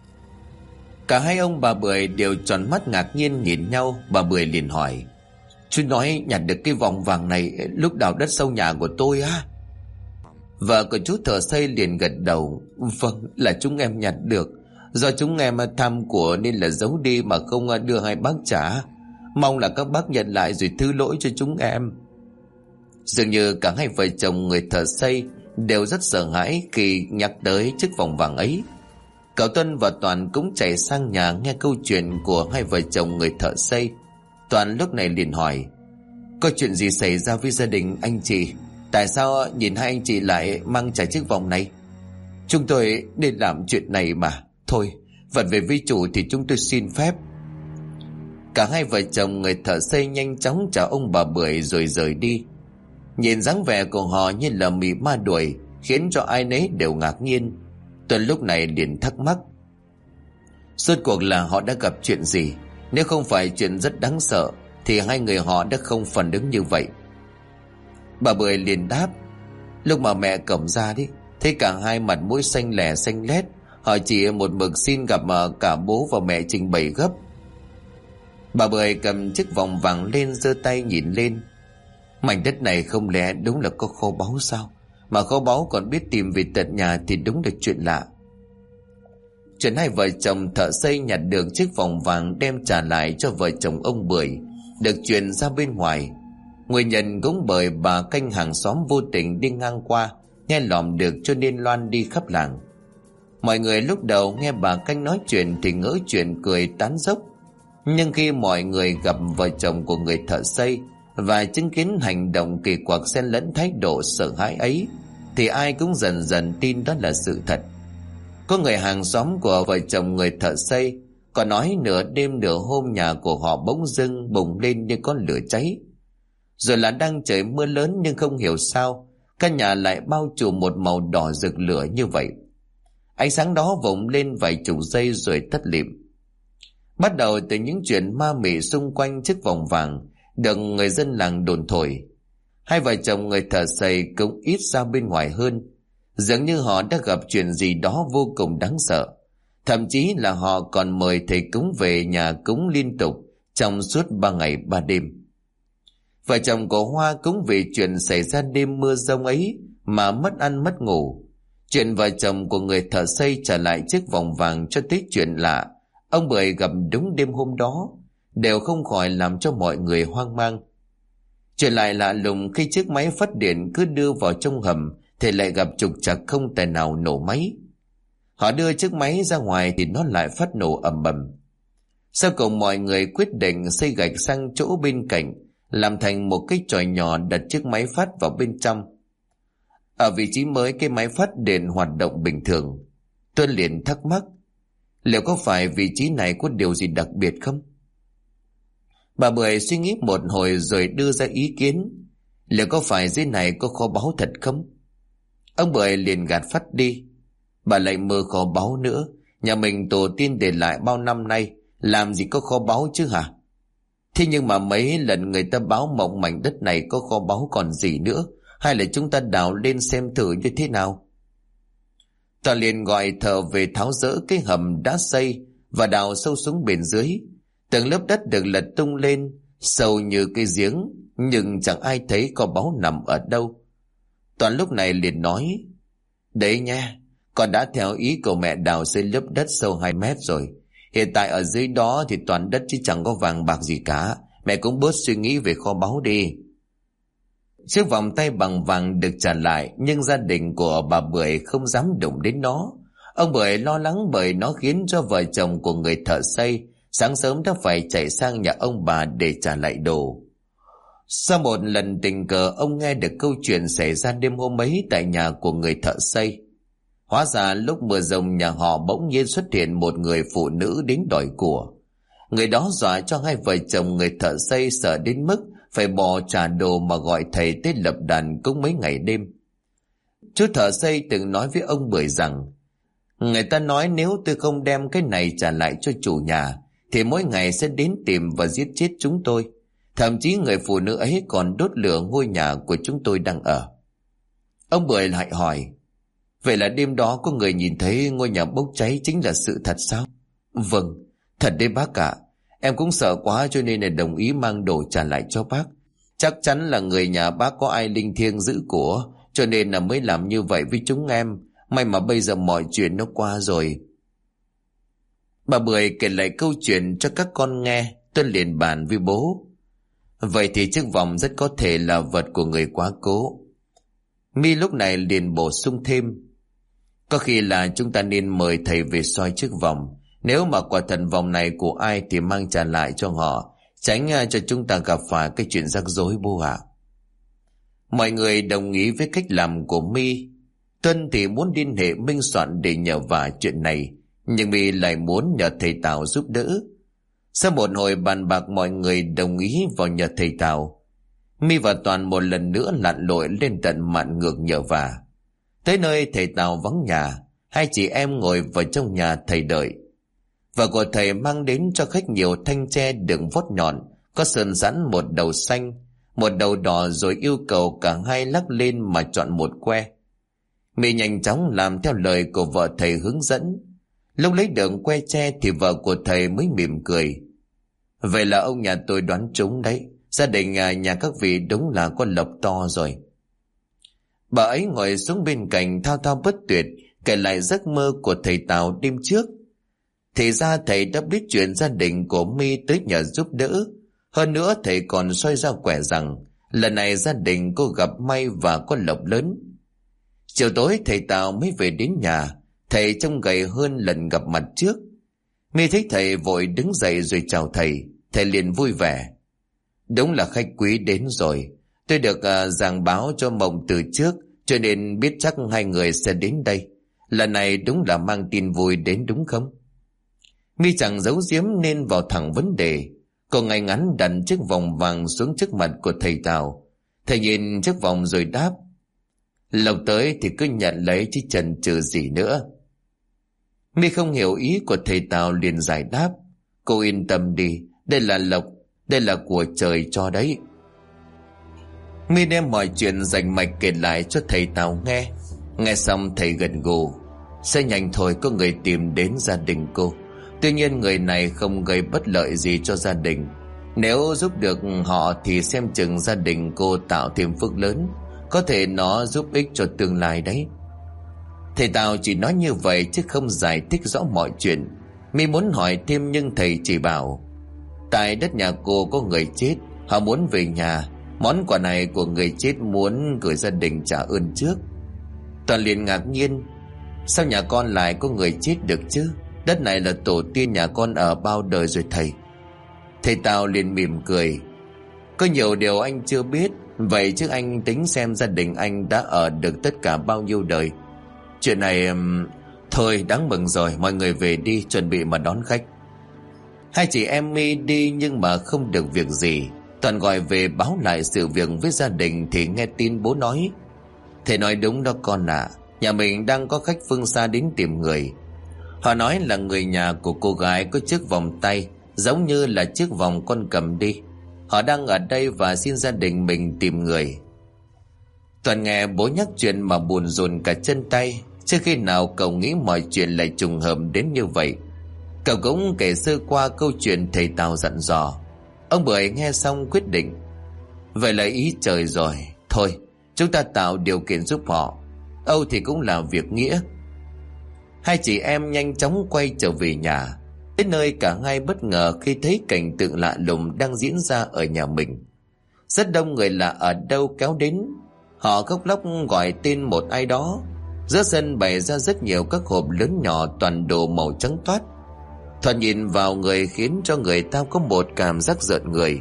Cả hai ông bà Bưởi đều tròn mắt ngạc nhiên nhìn nhau. Bà Bưởi liền hỏi: "Chú nói nhặt được cái vòng vàng này lúc đào đất sau nhà của tôi á?" Vợ của chú thợ xây liền gật đầu: "Vâng, là chúng em nhặt được. Do chúng em tham của nên là giấu đi mà không đưa hai bác trả. Mong là các bác nhận lại rồi thứ lỗi cho chúng em." Dường như cả hai vợ chồng người thợ xây đều rất sợ hãi khi nhắc tới chiếc vòng vàng ấy. Cậu Tuân và Toàn cũng chạy sang nhà nghe câu chuyện của hai vợ chồng người thợ xây. Toàn lúc này liền hỏi: "Có chuyện gì xảy ra với gia đình anh chị? Tại sao nhìn hai anh chị lại mang trả chiếc vòng này?" "Chúng tôi nên làm chuyện này mà. Thôi, vật về vi chủ thì chúng tôi xin phép." Cả hai vợ chồng người thợ xây nhanh chóng chào ông bà Bưởi rồi rời đi. Nhìn dáng vẻ của họ như là bị ma đuổi, khiến cho ai nấy đều ngạc nhiên. Tuấn lúc này liền thắc mắc: Suốt cuộc là họ đã gặp chuyện gì? Nếu không phải chuyện rất đáng sợ thì hai người họ đã không phản ứng như vậy. Bà Bưởi liền đáp: Lúc mà mẹ cổng ra đi, thấy cả hai mặt mũi xanh lẻ xanh lét. Họ chỉ một mực xin gặp cả bố và mẹ trình bày gấp. Bà Bưởi cầm chiếc vòng vàng lên, giơ tay nhìn lên. Mảnh đất này không lẽ đúng là có kho báu sao? Mà kho báu còn biết tìm về tận nhà thì đúng là chuyện lạ. Chuyện hai vợ chồng thợ xây nhặt được chiếc vòng vàng đem trả lại cho vợ chồng ông Bưởi được truyền ra bên ngoài. Nguyên nhân cũng bởi bà canh hàng xóm vô tình đi ngang qua, nghe lỏm được cho nên loan đi khắp làng. Mọi người lúc đầu nghe bà canh nói chuyện thì ngỡ chuyện cười tán dốc. Nhưng khi mọi người gặp vợ chồng của người thợ xây và chứng kiến hành động kỳ quặc xen lẫn thái độ sợ hãi ấy, thì ai cũng dần dần tin đó là sự thật. Có người hàng xóm của vợ chồng người thợ xây còn nói nửa đêm nửa hôm nhà của họ bỗng dưng bùng lên như có lửa cháy. Rồi là đang trời mưa lớn nhưng không hiểu sao căn nhà lại bao trùm một màu đỏ rực lửa như vậy. Ánh sáng đó vụt lên vài chục giây rồi tắt lịm. Bắt đầu từ những chuyện ma mị xung quanh chiếc vòng vàng được người dân làng đồn thổi, hai vợ chồng người thợ xây cũng ít ra bên ngoài hơn. Dường như họ đã gặp chuyện gì đó vô cùng đáng sợ. Thậm chí là họ còn mời thầy cúng về nhà cúng liên tục trong suốt 3 ngày 3 đêm. Vợ chồng của Hoa cũng vì chuyện xảy ra đêm mưa giông ấy mà mất ăn mất ngủ. Chuyện vợ chồng của người thợ xây trả lại chiếc vòng vàng cho tới chuyện lạ ông Bưởi gặp đúng đêm hôm đó đều không khỏi làm cho mọi người hoang mang. Chuyện lại lạ lùng khi chiếc máy phát điện cứ đưa vào trong hầm thì lại gặp trục trặc không tài nào nổ máy. Họ đưa chiếc máy ra ngoài thì nó lại phát nổ ầm ầm. Sau cùng mọi người quyết định xây gạch sang chỗ bên cạnh, làm thành một cái chòi nhỏ đặt chiếc máy phát vào bên trong. Ở vị trí mới cái máy phát điện hoạt động bình thường. Tôi liền thắc mắc, liệu có phải vị trí này có điều gì đặc biệt không? Bà Bưởi suy nghĩ một hồi rồi đưa ra ý kiến, liệu có phải dưới này có kho báu thật không? Ông Bưởi liền gạt phắt đi. Bà lại mơ kho báu nữa, nhà mình tổ tiên để lại bao năm nay, làm gì có kho báu chứ hả? Thế nhưng mà mấy lần người ta báo mộng mảnh đất này có kho báu còn gì nữa, hay là chúng ta đào lên xem thử như thế nào? Ta liền gọi thợ về tháo dỡ cái hầm đã xây và đào sâu xuống bên dưới. Từng lớp đất được lật tung lên sâu như cái giếng, nhưng chẳng ai thấy kho báu nằm ở đâu. Toàn lúc này liền nói, đấy nha, con đã theo ý của mẹ đào xây lớp đất sâu 2 mét rồi. Hiện tại ở dưới đó thì toàn đất chứ chẳng có vàng bạc gì cả. Mẹ cũng bớt suy nghĩ về kho báu đi. Chiếc vòng tay bằng vàng được trả lại, nhưng gia đình của bà Bưởi không dám đụng đến nó. Ông Bưởi lo lắng bởi nó khiến cho vợ chồng của người thợ xây sáng sớm đã phải chạy sang nhà ông bà để trả lại đồ. Sau một lần tình cờ ông nghe được câu chuyện xảy ra đêm hôm ấy tại nhà của người thợ xây. Hóa ra lúc mưa giông nhà họ bỗng nhiên xuất hiện một người phụ nữ đến đòi của. Người đó dọa cho hai vợ chồng người thợ xây sợ đến mức phải bỏ trả đồ mà gọi thầy tới lập đàn cúng mấy ngày đêm. Chú thợ xây từng nói với ông Bưởi rằng, người ta nói nếu tôi không đem cái này trả lại cho chủ nhà thì mỗi ngày sẽ đến tìm và giết chết chúng tôi. Thậm chí người phụ nữ ấy còn đốt lửa ngôi nhà của chúng tôi đang ở. Ông Bưởi lại hỏi, vậy là đêm đó có người nhìn thấy ngôi nhà bốc cháy chính là sự thật sao? Vâng, thật đấy bác ạ. Em cũng sợ quá cho nên là đồng ý mang đồ trả lại cho bác. Chắc chắn là người nhà bác có ai linh thiêng giữ của, cho nên là mới làm như vậy với chúng em. May mà bây giờ mọi chuyện nó qua rồi. Bà Bưởi kể lại câu chuyện cho các con nghe. Tôi liền bàn với bố. Vậy thì chiếc vòng rất có thể là vật của người quá cố. My lúc này liền bổ sung thêm, có khi là chúng ta nên mời thầy về soi chiếc vòng. Nếu mà quả thần vòng này của ai thì mang trả lại cho họ, tránh cho chúng ta gặp phải cái chuyện rắc rối bố ạ. Mọi người đồng ý với cách làm của My. Tuân thì muốn liên hệ Minh Soạn để nhờ vả chuyện này, nhưng My lại muốn nhờ thầy Tào giúp đỡ. Sau một hồi bàn bạc mọi người đồng ý vào nhờ thầy Tào. My và Toàn một lần nữa lặn lội lên tận mạn ngược nhờ vả. Tới nơi thầy Tào vắng nhà, hai chị em ngồi vào trong nhà thầy đợi. Vợ của thầy mang đến cho khách nhiều thanh tre đựng vót nhọn, có sơn sẵn một đầu xanh, một đầu đỏ, rồi yêu cầu cả hai lắc lên mà chọn một que. My nhanh chóng làm theo lời của vợ thầy hướng dẫn. Lúc lấy được que tre thì vợ của thầy mới mỉm cười. Vậy là ông nhà tôi đoán trúng đấy, gia đình nhà các vị đúng là có lộc to rồi. Bà ấy ngồi xuống bên cạnh thao thao bất tuyệt, kể lại giấc mơ của thầy Tào đêm trước. Thì ra thầy đã biết chuyện gia đình của My tới nhờ giúp đỡ. Hơn nữa thầy còn xoay ra quẻ rằng lần này gia đình cô gặp may và có lộc lớn. Chiều tối thầy Tào mới về đến nhà. Thầy trông gầy hơn lần gặp mặt trước. Mi thấy thầy vội đứng dậy rồi chào thầy. Thầy liền vui vẻ. Đúng là khách quý đến rồi. Tôi được giảng báo cho Mộng từ trước, cho nên biết chắc hai người sẽ đến đây. Lần này đúng là mang tin vui đến đúng không? Mi chẳng giấu giếm nên vào thẳng vấn đề. Cô ngay ngắn đặt chiếc vòng vàng xuống trước mặt của thầy Tào. Thầy nhìn chiếc vòng rồi đáp. Lộc tới thì cứ nhận lấy chứ chần chừ gì nữa. Mi không hiểu ý của thầy Tào liền giải đáp. Cô yên tâm đi, đây là lộc, đây là của trời cho đấy. Mi đem mọi chuyện rành mạch kể lại cho thầy Tào nghe. Nghe xong thầy gật gù. Sẽ nhanh thôi có người tìm đến gia đình cô. Tuy nhiên người này không gây bất lợi gì cho gia đình. Nếu giúp được họ thì xem chừng gia đình cô tạo thêm phước lớn. Có thể nó giúp ích cho tương lai đấy. Thầy Tào chỉ nói như vậy chứ không giải thích rõ mọi chuyện. Mi muốn hỏi thêm nhưng thầy chỉ bảo. Tại đất nhà cô có người chết, họ muốn về nhà. Món quà này của người chết muốn gửi gia đình trả ơn trước. Toàn liền ngạc nhiên. Sao nhà con lại có người chết được chứ? Đất này là tổ tiên nhà con ở bao đời rồi thầy. Thầy Tào liền mỉm cười. Có nhiều điều anh chưa biết. Vậy chứ anh tính xem gia đình anh đã ở được tất cả bao nhiêu đời. Chuyện này thôi đáng mừng rồi. Mọi người về đi chuẩn bị mà đón khách. Hai chị em Mi đi nhưng mà không được việc gì. Toàn gọi về báo lại sự việc với gia đình thì nghe tin bố nói. Thầy nói đúng đó con ạ. Nhà mình đang có khách phương xa đến tìm người. Họ nói là người nhà của cô gái có chiếc vòng tay giống như là chiếc vòng con cầm đi. Họ đang ở đây và xin gia đình mình tìm người. Toàn nghe bố nhắc chuyện mà buồn rùn cả chân tay. Trước khi nào cậu nghĩ mọi chuyện lại trùng hợp đến như vậy. Cậu cũng kể sơ qua câu chuyện thầy Tào dặn dò. Ông Bưởi nghe xong quyết định. Vậy là ý trời rồi. Thôi chúng ta tạo điều kiện giúp họ. Âu thì cũng là việc nghĩa. Hai chị em nhanh chóng quay trở về nhà. Đến nơi cả hai bất ngờ khi thấy cảnh tượng lạ lùng đang diễn ra ở nhà mình. Rất đông người lạ ở đâu kéo đến. Họ khóc lóc gọi tên một ai đó. Giữa sân bày ra rất nhiều các hộp lớn nhỏ toàn đồ màu trắng toát. Thoạt nhìn vào người khiến cho người ta có một cảm giác rợn người.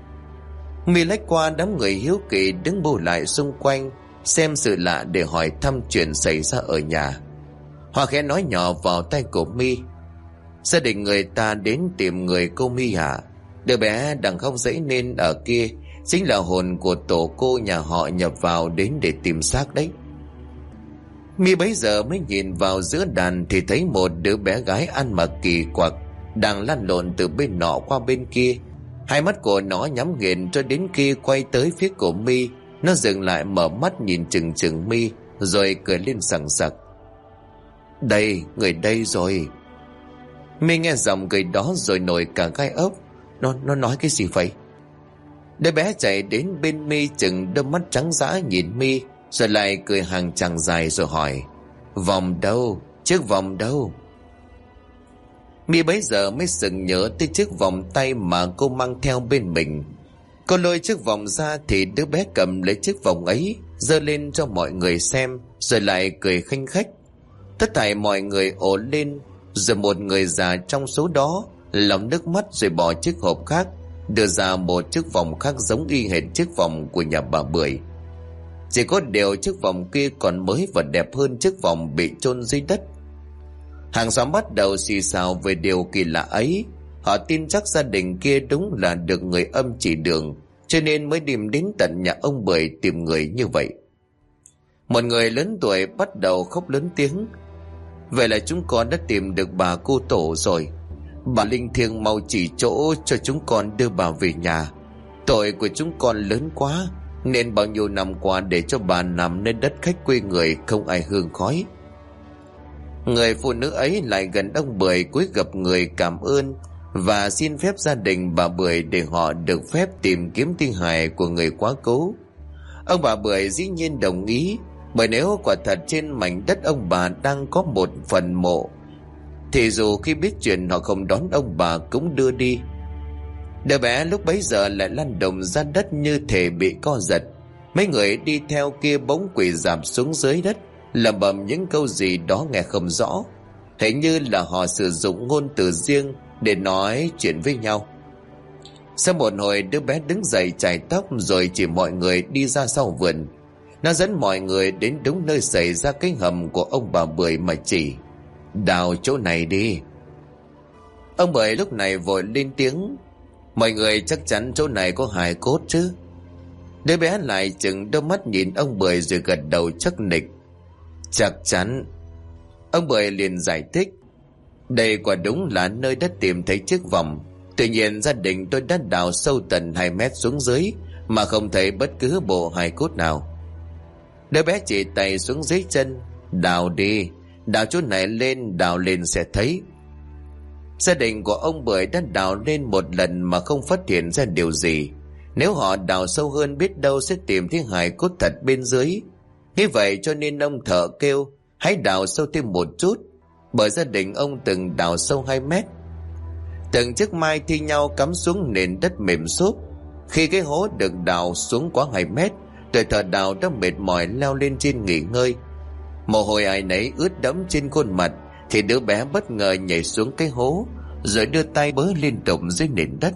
Mi lách qua đám người hiếu kỳ đứng bù lại xung quanh xem sự lạ để hỏi thăm chuyện xảy ra ở nhà. Hoa khẽ nói nhỏ vào tay của Mi. Gia đình người ta đến tìm người cô Mi hả? Đứa bé đang khóc dãy nên ở kia chính là hồn của tổ cô nhà họ nhập vào đến để tìm xác đấy. Mi bấy giờ mới nhìn vào giữa đàn thì thấy một đứa bé gái ăn mặc kỳ quặc đang lăn lộn từ bên nọ qua bên kia. Hai mắt của nó nhắm nghiền cho đến khi quay tới phía của Mi. Nó dừng lại mở mắt nhìn chừng chừng Mi rồi cười lên sằng sặc. Đây, người đây rồi. Mi nghe giọng cười đó rồi nổi cả gai ốc. Nó nói cái gì vậy? Đứa bé chạy đến bên Mi chừng đôi mắt trắng dã nhìn Mi rồi lại cười hàng chàng dài rồi hỏi. Vòng đâu? Chiếc vòng đâu? Mi bấy giờ mới sừng nhớ tới chiếc vòng tay mà cô mang theo bên mình. Cô lôi chiếc vòng ra thì đứa bé cầm lấy chiếc vòng ấy giơ lên cho mọi người xem rồi lại cười khanh khách. Tất thảy mọi người ồ lên. Rồi một người già trong số đó lòng nước mắt rồi bỏ chiếc hộp khác đưa ra một chiếc vòng khác giống y hệt chiếc vòng của nhà bà Bưởi. Chỉ có điều chiếc vòng kia còn mới và đẹp hơn chiếc vòng bị chôn dưới đất. Hàng xóm bắt đầu xì xào về điều kỳ lạ ấy. Họ tin chắc gia đình kia đúng là được người âm chỉ đường, cho nên mới tìm đến tận nhà ông Bưởi tìm người như vậy. Một người lớn tuổi bắt đầu khóc lớn tiếng. Vậy là chúng con đã tìm được bà cô tổ rồi. Bà linh thiêng mau chỉ chỗ cho chúng con đưa bà về nhà. Tội của chúng con lớn quá nên bao nhiêu năm qua để cho bà nằm nơi đất khách quê người không ai hương khói. Người phụ nữ ấy lại gần ông Bưởi cúi gập người cảm ơn và xin phép gia đình bà Bưởi để họ được phép tìm kiếm thi hài của người quá cố. Ông bà Bưởi dĩ nhiên đồng ý, bởi nếu quả thật trên mảnh đất ông bà đang có một phần mộ thì dù khi biết chuyện họ không đón ông bà cũng đưa đi. Đứa bé lúc bấy giờ lại lăn đồng ra đất như thể bị co giật. Mấy người đi theo kia bỗng quỳ rạp xuống dưới đất lẩm bẩm những câu gì đó nghe không rõ. Hình như là họ sử dụng ngôn từ riêng để nói chuyện với nhau. Sau một hồi, đứa bé đứng dậy chải tóc rồi chỉ mọi người đi ra sau vườn. Nó dẫn mọi người đến đúng nơi xảy ra cái hầm của ông bà Bưởi mà chỉ: "Đào chỗ này đi." Ông Bưởi lúc này vội lên tiếng: "Mọi người chắc chắn chỗ này có hài cốt chứ?" Đứa bé lại chừng đôi mắt nhìn ông Bưởi rồi gật đầu chắc nịch: "Chắc chắn." Ông Bưởi liền giải thích: "Đây quả đúng là nơi đã tìm thấy chiếc vòng. Tuy nhiên gia đình tôi đã đào sâu tận 2 mét xuống dưới mà không thấy bất cứ bộ hài cốt nào." Đứa bé chỉ tay xuống dưới chân: "Đào đi, đào chỗ này lên, đào lên sẽ thấy." Gia đình của ông Bưởi đã đào lên một lần mà không phát hiện ra điều gì. Nếu họ đào sâu hơn biết đâu sẽ tìm thấy hài cốt thật bên dưới. Như vậy cho nên ông thợ kêu hãy đào sâu thêm một chút, bởi gia đình ông từng đào sâu 2 mét. Từng chiếc mai thi nhau cắm xuống nền đất mềm xốp. Khi cái hố được đào xuống quá 2 mét, tuổi thợ đào đã mệt mỏi leo lên trên nghỉ ngơi. Mồ hôi ai nấy ướt đẫm trên khuôn mặt, thì đứa bé bất ngờ nhảy xuống cái hố rồi đưa tay bới liên tục dưới nền đất.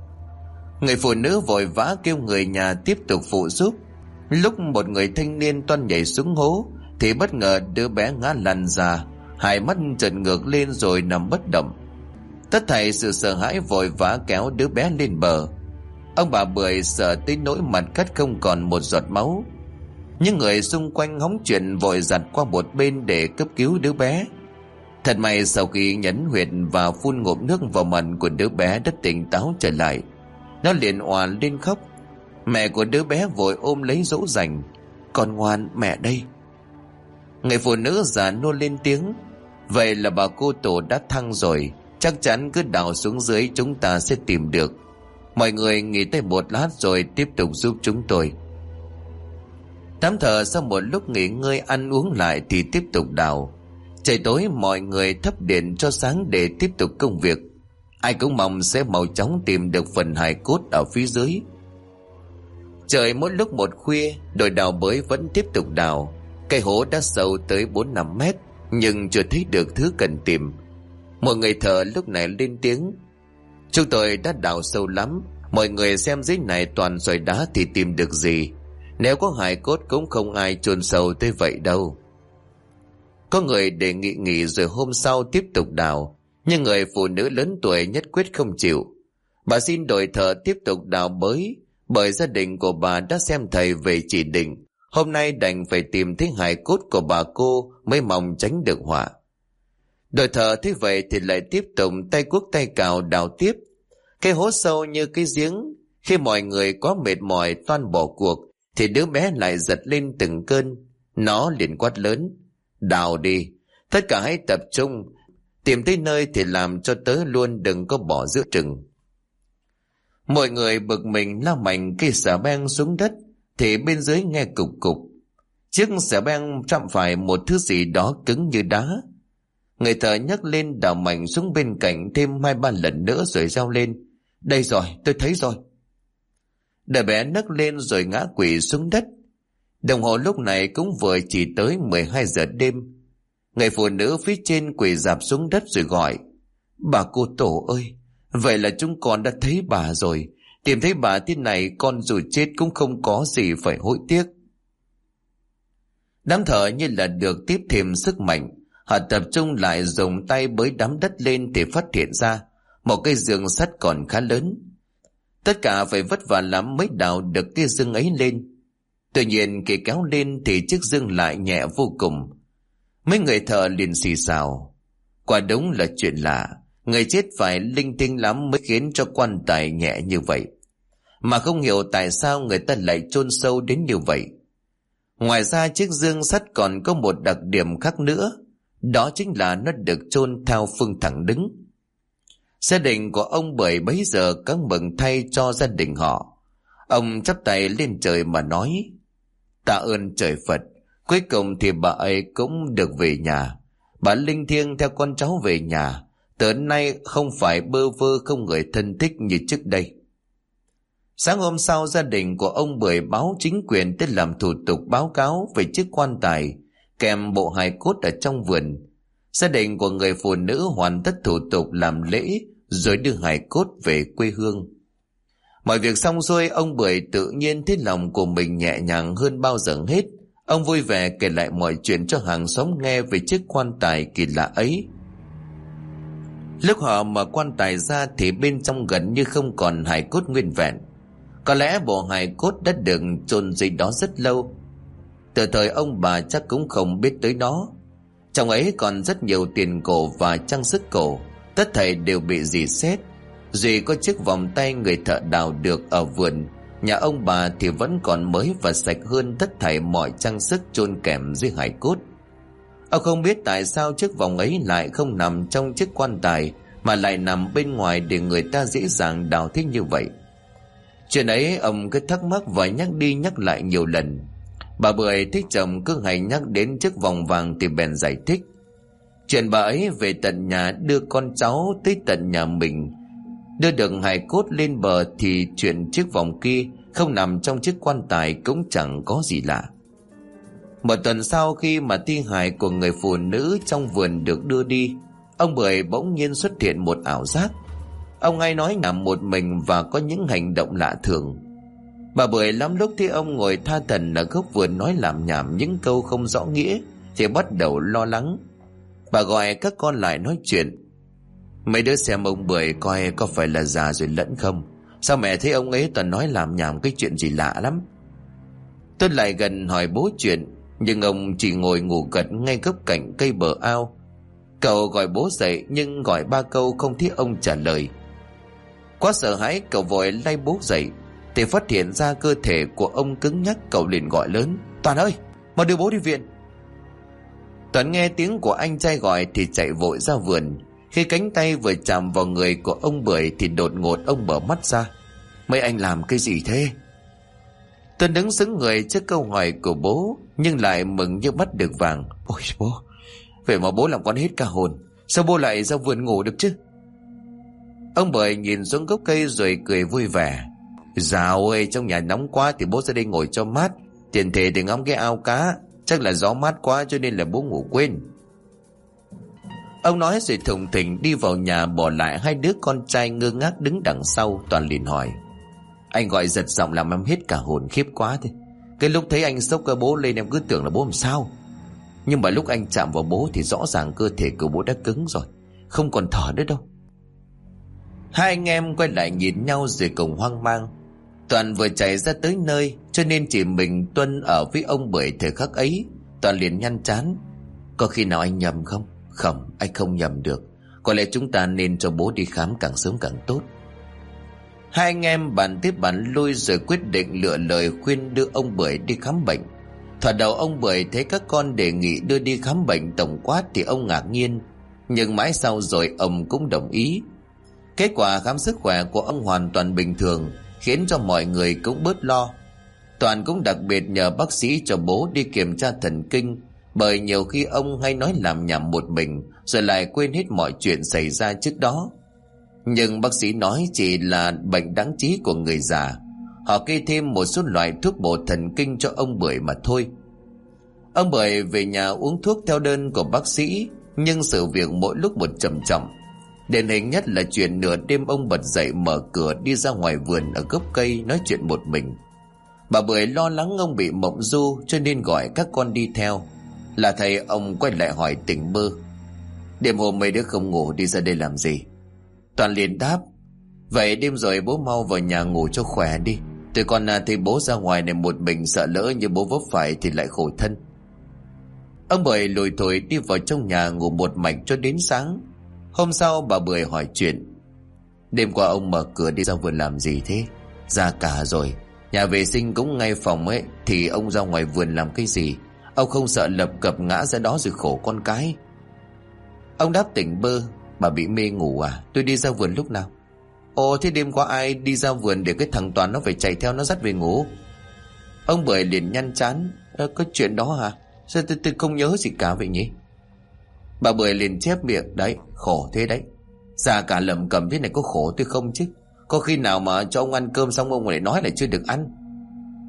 Người phụ nữ vội vã kêu người nhà tiếp tục phụ giúp. Lúc một người thanh niên toan nhảy xuống hố thì bất ngờ đứa bé ngã lăn ra, hai mắt trợn ngược lên rồi nằm bất động. Tất thảy sự sợ hãi vội vã kéo đứa bé lên bờ. Ông bà Bưởi sợ tới nỗi mặt cắt không còn một giọt máu. Những người xung quanh hóng chuyện vội giặt qua một bên để cấp cứu đứa bé. Thật may sau khi nhấn huyệt và phun ngụm nước vào mặt của đứa bé đã tỉnh táo trở lại. Nó liền òa lên khóc. Mẹ của đứa bé vội ôm lấy dỗ dành: "Con ngoan, mẹ đây." Người phụ nữ già nô lên tiếng: "Vậy là bà cô tổ đã thăng rồi, chắc chắn cứ đào xuống dưới chúng ta sẽ tìm được. Mọi người nghỉ tay một lát rồi tiếp tục giúp chúng tôi." Tám thợ sau một lúc nghỉ ngơi ăn uống lại thì tiếp tục đào. Trời tối mọi người thắp điện cho sáng để tiếp tục công việc. Ai cũng mong sẽ mau chóng tìm được phần hài cốt ở phía dưới. Trời mỗi lúc một khuya, đội đào bới vẫn tiếp tục đào. Cái hố đã sâu tới 4-5 mét nhưng chưa thấy được thứ cần tìm. Một người thợ lúc này lên tiếng: "Chúng tôi đã đào sâu lắm, mọi người xem dưới này toàn sỏi đá thì tìm được gì. Nếu có hài cốt cũng không ai chôn sâu tới vậy đâu." Có người đề nghị nghỉ rồi hôm sau tiếp tục đào, nhưng người phụ nữ lớn tuổi nhất quyết không chịu. Bà xin đội thợ tiếp tục đào bới, bởi gia đình của bà đã xem thầy về chỉ định, hôm nay đành phải tìm thấy hài cốt của bà cô mới mong tránh được họa. Đội thợ thấy vậy thì lại tiếp tục tay cuốc tay cào đào tiếp. Cái hố sâu như cái giếng. Khi mọi người quá mệt mỏi toan bỏ cuộc thì đứa bé lại giật lên từng cơn. Nó liền quát lớn: "Đào đi, tất cả hãy tập trung, tìm tới nơi thì làm cho tớ luôn, đừng có bỏ giữa chừng." Mọi người bực mình lao mạnh cây xà beng xuống đất thì bên dưới nghe cục cục. Chiếc xà beng chạm phải một thứ gì đó cứng như đá. Người thợ nhấc lên đào mạnh xuống bên cạnh thêm 2-3 lần nữa rồi reo lên: "Đây rồi, tôi thấy rồi." Đứa bé nấc lên rồi ngã quỵ xuống đất. Đồng hồ lúc này cũng vừa chỉ tới 12 giờ đêm. Người phụ nữ phía trên quỳ rạp xuống đất rồi gọi: "Bà cô tổ ơi, vậy là chúng con đã thấy bà rồi. Tìm thấy bà thế này con dù chết cũng không có gì phải hối tiếc." Đám thợ như là được tiếp thêm sức mạnh. Họ tập trung lại dùng tay bới đám đất lên thì phát hiện ra một cây giường sắt còn khá lớn. Tất cả phải vất vả lắm mới đào được cái giường ấy lên. Tuy nhiên khi kéo lên thì chiếc giường lại nhẹ vô cùng. Mấy người thợ liền xì xào: "Quả đúng là chuyện lạ, người chết phải linh tinh lắm mới khiến cho quan tài nhẹ như vậy. Mà không hiểu tại sao người ta lại chôn sâu đến như vậy." Ngoài ra chiếc giường sắt còn có một đặc điểm khác nữa, đó chính là nó được chôn theo phương thẳng đứng. Gia đình của ông Bưởi bấy giờ căng mừng thay cho gia đình họ. Ông chắp tay lên trời mà nói: "Tạ ơn trời Phật, cuối cùng thì bà ấy cũng được về nhà. Bà linh thiêng theo con cháu về nhà, từ nay không phải bơ vơ không người thân thích như trước đây." Sáng hôm sau, gia đình của ông Bưởi báo chính quyền tới làm thủ tục báo cáo về chiếc quan tài kèm bộ hài cốt ở trong vườn. Gia đình của người phụ nữ hoàn tất thủ tục làm lễ rồi đưa hài cốt về quê hương. Mọi việc xong xuôi, ông Bưởi tự nhiên thấy lòng của mình nhẹ nhàng hơn bao giờ hết. Ông vui vẻ kể lại mọi chuyện cho hàng xóm nghe về chiếc quan tài kỳ lạ ấy. Lúc họ mở quan tài ra thì bên trong gần như không còn hài cốt nguyên vẹn. Có lẽ bộ hài cốt đã được chôn dưới đó rất lâu. Từ thời ông bà chắc cũng không biết tới nó. Trong ấy còn rất nhiều tiền cổ và trang sức cổ, tất thảy đều bị rỉ sét. Duy có chiếc vòng tay người thợ đào được ở vườn nhà ông bà thì vẫn còn mới và sạch hơn tất thảy mọi trang sức chôn kèm dưới hài cốt. Ông không biết tại sao chiếc vòng ấy lại không nằm trong chiếc quan tài mà lại nằm bên ngoài để người ta dễ dàng đào thích như vậy. Chuyện ấy ông cứ thắc mắc và nhắc đi nhắc lại nhiều lần. Bà Bưởi thích chồng cứ hay nhắc đến chiếc vòng vàng thì bèn giải thích. Chuyện bà ấy về tận nhà đưa con cháu tới tận nhà mình, đưa được hài cốt lên bờ, thì chuyện chiếc vòng kia không nằm trong chiếc quan tài cũng chẳng có gì lạ. Một tuần sau, khi mà thi hài của người phụ nữ trong vườn được đưa đi, ông Bưởi bỗng nhiên xuất hiện một ảo giác. Ông hay nói nằm một mình và có những hành động lạ thường. Bà Bưởi lắm lúc thấy ông ngồi tha thẩn ở góc vườn nói lảm nhảm những câu không rõ nghĩa thì bắt đầu lo lắng. Bà gọi các con lại nói chuyện. Mấy đứa xem ông Bưởi coi có phải là già rồi lẫn không? Sao mẹ thấy ông ấy toàn nói lảm nhảm cái chuyện gì lạ lắm? Tôi lại gần hỏi bố chuyện, nhưng ông chỉ ngồi ngủ gật ngay góc cạnh cây bờ ao. Cậu gọi bố dậy nhưng gọi 3 câu không thấy ông trả lời. Quá sợ hãi, cậu vội lay bố dậy thì phát hiện ra cơ thể của ông cứng nhắc. Cậu liền gọi lớn: Toàn ơi, mau đưa bố đi viện. Toàn nghe tiếng của anh trai gọi thì chạy vội ra vườn. Khi cánh tay vừa chạm vào người của ông Bưởi thì đột ngột ông mở mắt ra. Mấy anh làm cái gì thế? Tuấn đứng sững người trước câu hỏi của bố, nhưng lại mừng như bắt được vàng. Ôi bố, vậy mà bố làm con hết cả hồn. Sao bố lại ra vườn ngủ được chứ? Ông Bưởi nhìn xuống gốc cây rồi cười vui vẻ. Dạo ơi, trong nhà nóng quá thì bố ra đây ngồi cho mát. Tiền thể thì ngắm cái ao cá. Chắc là gió mát quá cho nên là bố ngủ quên. Ông nói rồi thùng thình đi vào nhà, bỏ lại 2 đứa con trai ngơ ngác đứng đằng sau. Toàn liền hỏi: Anh gọi giật giọng làm em hết cả hồn, khiếp quá thế. Cái lúc thấy anh xốc cơ bố lên em cứ tưởng là bố làm sao. Nhưng mà lúc anh chạm vào bố thì rõ ràng cơ thể của bố đã cứng rồi, không còn thở nữa đâu. Hai anh em quay lại nhìn nhau rồi cùng hoang mang. Toàn vừa chạy ra tới nơi cho nên chỉ mình Tuân ở với ông Bưởi thời khắc ấy. Toàn liền nhăn trán: Có khi nào anh nhầm không? Không, anh không nhầm được. Có lẽ chúng ta nên cho bố đi khám càng sớm càng tốt. Hai anh em bàn tiếp bàn lui rồi quyết định lựa lời khuyên đưa ông Bưởi đi khám bệnh. Thoạt đầu ông Bưởi thấy các con đề nghị đưa đi khám bệnh tổng quát thì ông ngạc nhiên, nhưng mãi sau rồi ông cũng đồng ý. Kết quả khám sức khỏe của ông hoàn toàn bình thường, khiến cho mọi người cũng bớt lo. Toàn cũng đặc biệt nhờ bác sĩ cho bố đi kiểm tra thần kinh, bởi nhiều khi ông hay nói làm nhảm một mình rồi lại quên hết mọi chuyện xảy ra trước đó. Nhưng bác sĩ nói chỉ là bệnh đáng trí của người già. Họ kê thêm một số loại thuốc bổ thần kinh cho ông Bưởi mà thôi. Ông Bưởi về nhà uống thuốc theo đơn của bác sĩ, nhưng sự việc mỗi lúc một trầm trọng. Điển hình nhất là chuyện nửa đêm ông bật dậy mở cửa đi ra ngoài vườn ở gốc cây nói chuyện một mình. Bà Bưởi lo lắng ông bị mộng du cho nên gọi các con đi theo. Là thầy ông quay lại hỏi tỉnh bơ: Đêm hôm mấy đứa không ngủ đi ra đây làm gì? Toàn liền đáp: Vậy đêm rồi bố mau vào nhà ngủ cho khỏe đi. Tụi con thì bố ra ngoài này một mình, sợ lỡ như bố vấp phải thì lại khổ thân. Ông Bưởi lùi thổi đi vào trong nhà ngủ một mạch cho đến sáng. Hôm sau bà Bưởi hỏi chuyện: Đêm qua ông mở cửa đi ra vườn làm gì thế? Ra cả rồi, nhà vệ sinh cũng ngay phòng ấy, thì ông ra ngoài vườn làm cái gì? Ông không sợ lập cập ngã ra đó rồi khổ con cái? Ông đáp tỉnh bơ: Bà bị mê ngủ à? Tôi đi ra vườn lúc nào? Ồ, thế đêm qua ai đi ra vườn để cái thằng Toàn nó phải chạy theo nó dắt về ngủ? Ông Bưởi liền nhăn trán: Có chuyện đó hả? Sao tôi không nhớ gì cả vậy nhỉ? Bà Bưởi liền chép miệng: Đấy, khổ thế đấy. Già cả lầm cầm thế này có khổ tôi không chứ? Có khi nào mà cho ông ăn cơm xong ông lại nói là chưa được ăn?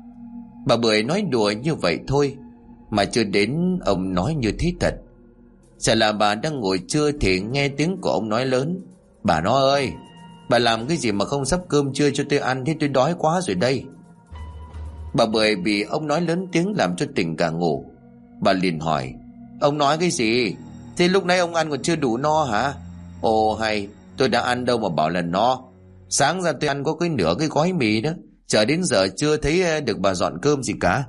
Bà Bưởi nói đùa như vậy thôi, mà chưa đến ông nói như thế thật. Chả là bà đang ngồi trưa thì nghe tiếng của ông nói lớn: "Bà nó ơi, bà làm cái gì mà không sắp cơm trưa cho tôi ăn, thế tôi đói quá rồi đây." Bà Bưởi bị ông nói lớn tiếng làm cho tỉnh cả ngủ. Bà liền hỏi: "Ông nói cái gì? Thế lúc nãy ông ăn còn chưa đủ no hả?" "Ồ hay, tôi đã ăn đâu mà bảo là no. Sáng ra tôi ăn có cái nửa cái gói mì đó, chờ đến giờ chưa thấy được bà dọn cơm gì cả."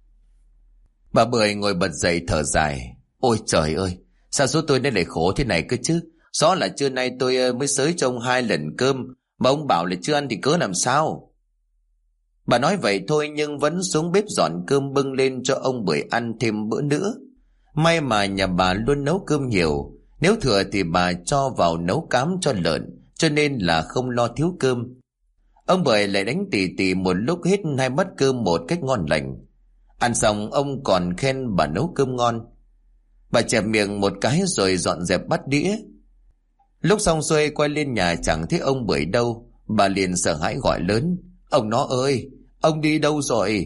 Bà Bưởi ngồi bật dậy thở dài: "Ôi trời ơi, sao số tôi đây lại khổ thế này cơ chứ? Rõ là trưa nay tôi mới xới cho ông 2 lần cơm, mà ông bảo là chưa ăn thì cớ làm sao?" Bà nói vậy thôi nhưng vẫn xuống bếp dọn cơm bưng lên cho ông Bưởi ăn thêm bữa nữa. May mà nhà bà luôn nấu cơm nhiều, nếu thừa thì bà cho vào nấu cám cho lợn, cho nên là không lo thiếu cơm. Ông Bưởi lại đánh tỉ tỉ một lúc hết 2 bát cơm một cách ngon lành. Ăn xong ông còn khen bà nấu cơm ngon. Bà chẹp miệng một cái rồi dọn dẹp bát đĩa. Lúc xong xuôi quay lên nhà chẳng thấy ông Bưởi đâu. Bà liền sợ hãi gọi lớn: "Ông nó ơi, ông đi đâu rồi?"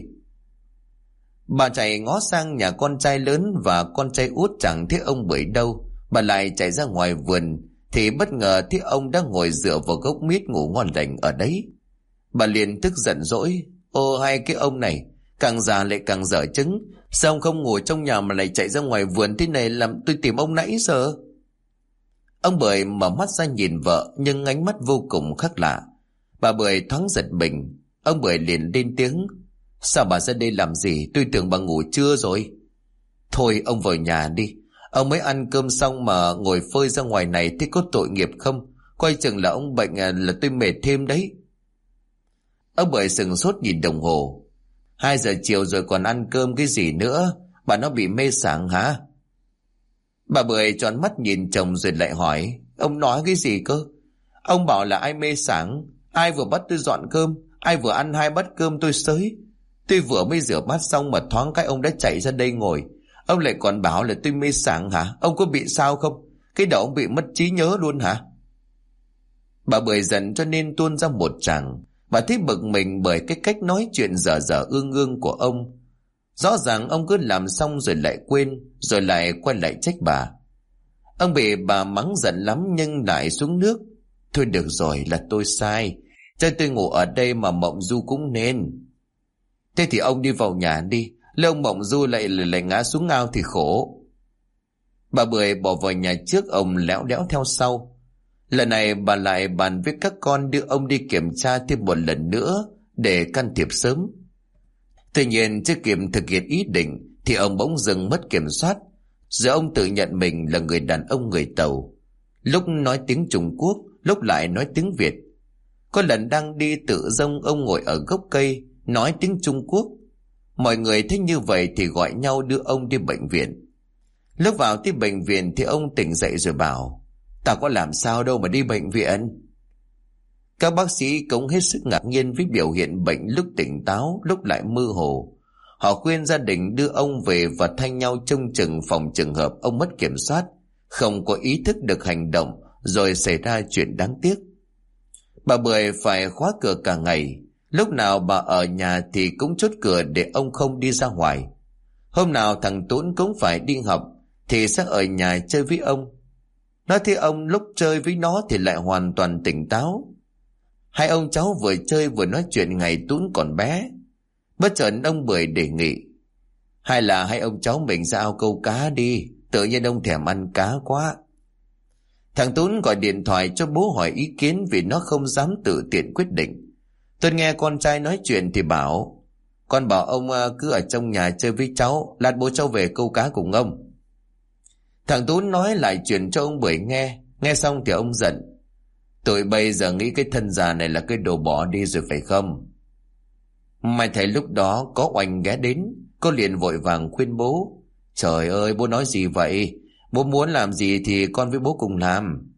Bà chạy ngó sang nhà con trai lớn và con trai út chẳng thấy ông Bưởi đâu. Bà lại chạy ra ngoài vườn thì bất ngờ thấy ông đang ngồi dựa vào gốc mít ngủ ngon lành ở đấy. Bà liền tức giận dỗi: "Ô hai cái ông này, càng già lại càng dở trứng. Sao ông không ngồi trong nhà mà lại chạy ra ngoài vườn thế này, làm tôi tìm ông nãy giờ." Ông Bưởi mở mắt ra nhìn vợ nhưng ánh mắt vô cùng khác lạ. Bà Bưởi thoáng giật mình. Ông Bưởi liền lên tiếng: "Sao bà ra đây làm gì? Tôi tưởng bà ngủ trưa rồi." "Thôi ông vào nhà đi. Ông mới ăn cơm xong mà ngồi phơi ra ngoài này thì có tội nghiệp không? Coi chừng là ông bệnh là tôi mệt thêm đấy." Ông Bưởi sừng sốt nhìn đồng hồ. 2 giờ chiều rồi còn ăn cơm cái gì nữa? Bà nó bị mê sảng hả? Bà Bưởi tròn mắt nhìn chồng rồi lại hỏi: "Ông nói cái gì cơ? Ông bảo là ai mê sảng? Ai vừa bắt tôi dọn cơm? Ai vừa ăn 2 bát cơm tôi xới? Tôi vừa mới rửa bát xong mà thoáng cái ông đã chạy ra đây ngồi. Ông lại còn bảo là tôi mê sảng hả? Ông có bị sao không? Cái đầu ông bị mất trí nhớ luôn hả?" Bà Bưởi giận cho nên tuôn ra một tràng. Bà thấy bực mình bởi cái cách nói chuyện dở dở ương ương của ông. Rõ ràng ông cứ làm xong rồi lại quên, rồi lại quay lại trách bà. Ông bị bà mắng giận lắm nhưng lại xuống nước: "Thôi được rồi, là tôi sai. Cho tôi ngủ ở đây mà Mộng Du cũng nên." "Thế thì ông đi vào nhà đi, lỡ ông Mộng Du lại ngã xuống ao thì khổ." Bà Bưởi bỏ vào nhà trước, ông léo đéo theo sau. Lần này bà lại bàn với các con đưa ông đi kiểm tra thêm một lần nữa để can thiệp sớm. Tuy nhiên chưa kịp thực hiện ý định thì ông bỗng dừng mất kiểm soát. Giờ ông tự nhận mình là người đàn ông người Tàu, lúc nói tiếng Trung Quốc, lúc lại nói tiếng Việt. Có lần đang đi tự dông, ông ngồi ở gốc cây nói tiếng Trung Quốc. Mọi người thấy như vậy thì gọi nhau đưa ông đi bệnh viện. Lúc vào tới bệnh viện thì ông tỉnh dậy rồi bảo: "Tao có làm sao đâu mà đi bệnh viện." Các bác sĩ cũng hết sức ngạc nhiên với biểu hiện bệnh lúc tỉnh táo, lúc lại mơ hồ. Họ khuyên gia đình đưa ông về và thay nhau trông chừng phòng trường hợp ông mất kiểm soát, không có ý thức được hành động rồi xảy ra chuyện đáng tiếc. Bà Bưởi phải khóa cửa cả ngày. Lúc nào bà ở nhà thì cũng chốt cửa để ông không đi ra ngoài. Hôm nào thằng Tún cũng phải đi học thì sẽ ở nhà chơi với ông. Nói thế ông lúc chơi với nó thì lại hoàn toàn tỉnh táo. Hai ông cháu vừa chơi vừa nói chuyện ngày Tún còn bé. Bất chợt ông Bưởi đề nghị: "Hay là hai ông cháu mình ra ao câu cá đi, tự nhiên ông thèm ăn cá quá." Thằng Tún gọi điện thoại cho bố hỏi ý kiến vì nó không dám tự tiện quyết định. Tôi nghe con trai nói chuyện thì bảo: "Con bảo ông cứ ở trong nhà chơi với cháu, lát bố cháu về câu cá cùng ông." Thằng Tún nói lại chuyện cho ông Bưởi nghe. Nghe xong thì ông giận: "Tụi bây giờ nghĩ cái thân già này là cái đồ bỏ đi rồi phải không?" May thấy lúc đó có Oanh ghé đến. Cô liền vội vàng khuyên bố: "Trời ơi, bố nói gì vậy? Bố muốn làm gì thì con với bố cùng làm."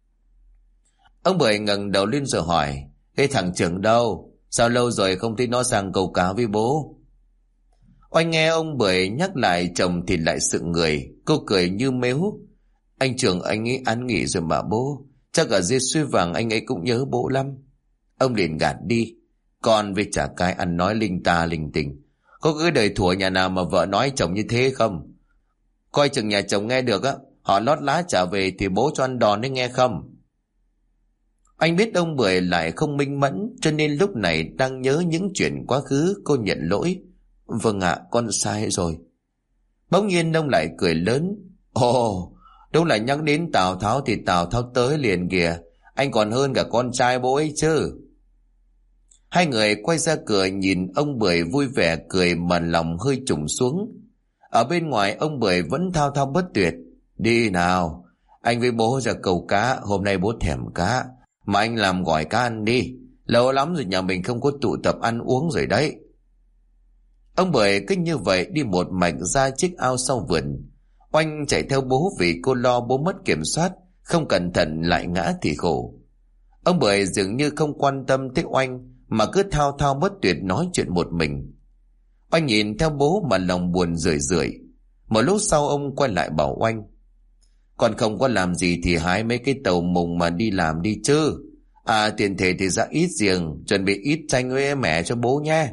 Ông Bưởi ngẩng đầu lên rồi hỏi: "Cái thằng trưởng đâu? Sao lâu rồi không thấy nó sang câu cá với bố?" Oanh nghe ông Bưởi nhắc lại chồng thì lại sững người. Cô cười như mếu: "Anh trưởng anh ấy án nghỉ rồi mà bố. Chắc ở dưới suối vàng anh ấy cũng nhớ bố lắm." Ông liền gạt đi: "Con với chả cái ăn nói linh ta linh tinh. Có cái đời thủa nhà nào mà vợ nói chồng như thế không? Coi chừng nhà chồng nghe được á, Họ lót lá trả về thì bố cho ăn đòn đấy nghe không? Anh biết ông Bưởi lại không minh mẫn, cho nên lúc này đang nhớ những chuyện quá khứ, cô nhận lỗi. Vâng ạ, con sai rồi. Bỗng nhiên ông lại cười lớn. Ồ, đúng là nhắc đến Tào Tháo thì Tào Tháo tới liền kìa. Anh còn hơn cả con trai bố ấy chứ. Hai người quay ra cửa nhìn ông Bưởi vui vẻ cười mà lòng hơi trùng xuống. Ở bên ngoài ông Bưởi vẫn thao thao bất tuyệt. Đi nào, anh với bố ra cầu cá, hôm nay bố thèm cá. Mà anh làm gỏi cá ăn đi. Lâu lắm rồi nhà mình không có tụ tập ăn uống rồi đấy. Ông Bưởi cứ như vậy đi một mạch ra chiếc ao sau vườn. Oanh chạy theo bố vì cô lo bố mất kiểm soát, không cẩn thận lại ngã thì khổ. Ông Bưởi dường như không quan tâm tới Oanh mà cứ thao thao bất tuyệt nói chuyện một mình. Oanh nhìn theo bố mà lòng buồn rười rượi. Một lúc sau ông quay lại bảo Oanh. Con không có làm gì thì hái mấy cái tàu mùng mà đi làm đi chứ. À, tiền thể thì ra ít riêng, chuẩn bị ít chanh với mẹ cho bố nha.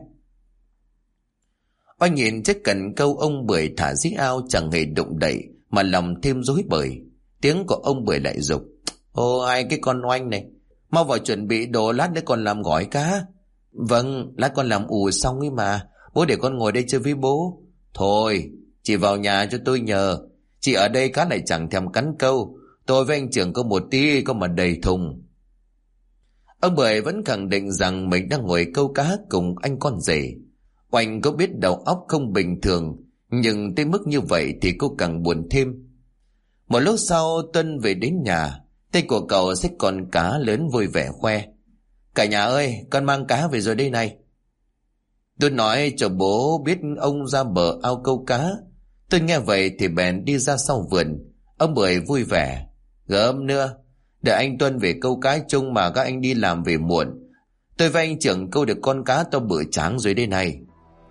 Oanh nhìn chiếc cần câu ông Bưởi thả dưới ao chẳng hề đụng đậy mà lòng thêm rối bời. Tiếng của ông Bưởi lại dục. Ô hai cái con Oanh này, mau vào chuẩn bị đồ lát nữa còn làm gỏi cá. Vâng, lát con làm ủ xong ấy mà. Bố để con ngồi đây chơi với bố. Thôi, chị vào nhà cho tôi nhờ. Chị ở đây cá lại chẳng thèm cắn câu. Tôi với anh trưởng có một tí có mà đầy thùng. Ông Bưởi vẫn khẳng định rằng mình đang ngồi câu cá cùng anh con rể. Oanh có biết đầu óc không bình thường, nhưng tới mức như vậy thì cô càng buồn thêm. Một lúc sau Tuân về đến nhà, tay của cậu xách con cá lớn vui vẻ khoe. Cả nhà ơi, con mang cá về rồi đây này. Tôi nói cho bố biết ông ra bờ ao câu cá. Tôi nghe vậy thì bèn đi ra sau vườn. Ông Bưởi vui vẻ. Gớm nữa, để anh Tuân về câu cá chung mà các anh đi làm về muộn. Tôi với anh trưởng câu được con cá to bự tráng rồi đây này.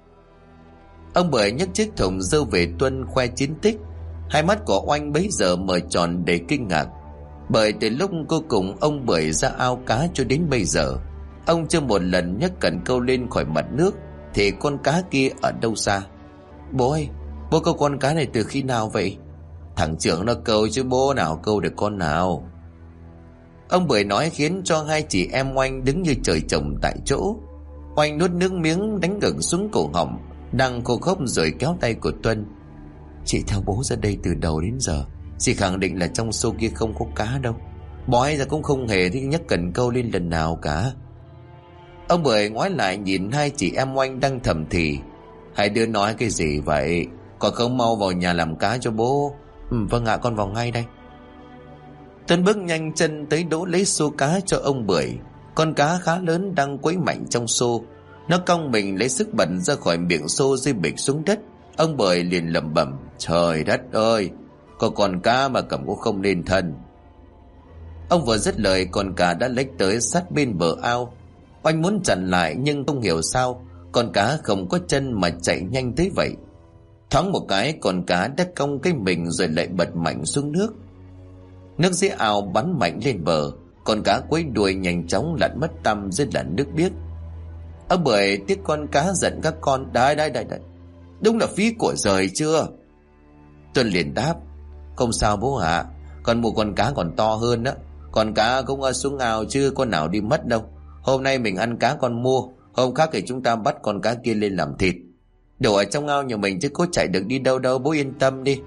Ông Bưởi nhấc chiếc thùng dơ về Tuân khoe chiến tích. Hai mắt của Oanh bấy giờ mở tròn đầy kinh ngạc. Bởi từ lúc cô cùng ông Bưởi ra ao cá cho đến bây giờ, ông chưa một lần nhấc cần câu lên khỏi mặt nước. Thì con cá kia ở đâu xa? Bố ơi, bố câu con cá này từ khi nào vậy? Thằng trưởng nó câu chứ bố nào câu được con nào. Ông Bưởi nói khiến cho hai chị em Oanh đứng như trời trồng tại chỗ. Oanh nuốt nước miếng đánh gừng xuống cổ họng, đang khô khốc rồi kéo tay của Tuân. Chị theo bố ra đây từ đầu đến giờ, chị khẳng định là trong xô kia không có cá đâu. Bói ra cũng không hề thì nhấc cần câu lên lần nào cả. Ông Bưởi ngoái lại nhìn hai chị em Oanh đang thầm thì. Hai đứa nói cái gì vậy? Còn không mau vào nhà làm cá cho bố. Vâng ạ, con vào ngay đây. Tuân bước nhanh chân tới đỗ lấy xô cá cho ông Bưởi. Con cá khá lớn đang quấy mạnh trong xô. Nó cong mình lấy sức bật ra khỏi miệng xô rơi bịch xuống đất. Ông Bưởi liền lẩm bẩm. Trời đất ơi, có con cá mà cầm cũng không nên thân. Ông vừa dứt lời con cá đã lếch tới sát bên bờ ao. Oanh muốn chặn lại nhưng không hiểu sao con cá không có chân mà chạy nhanh tới vậy. Thoáng một cái con cá đã cong cái mình rồi lại bật mạnh xuống nước. Nước dưới ao bắn mạnh lên bờ. Con cá quấy đuôi nhanh chóng lặn mất tăm dưới làn nước biếc. Ông Bưởi tiếc con cá giận các con. Đây, đúng là phí của rời chưa? Tuân liền đáp. Không sao bố ạ, con mua con cá còn to hơn đó. Con cá cũng xuống ao chứ con nào đi mất đâu. Hôm nay mình ăn cá con mua, hôm khác thì chúng ta bắt con cá kia lên làm thịt. Đồ ở trong ao nhà mình chứ có chạy được đi đâu đâu, bố yên tâm đi.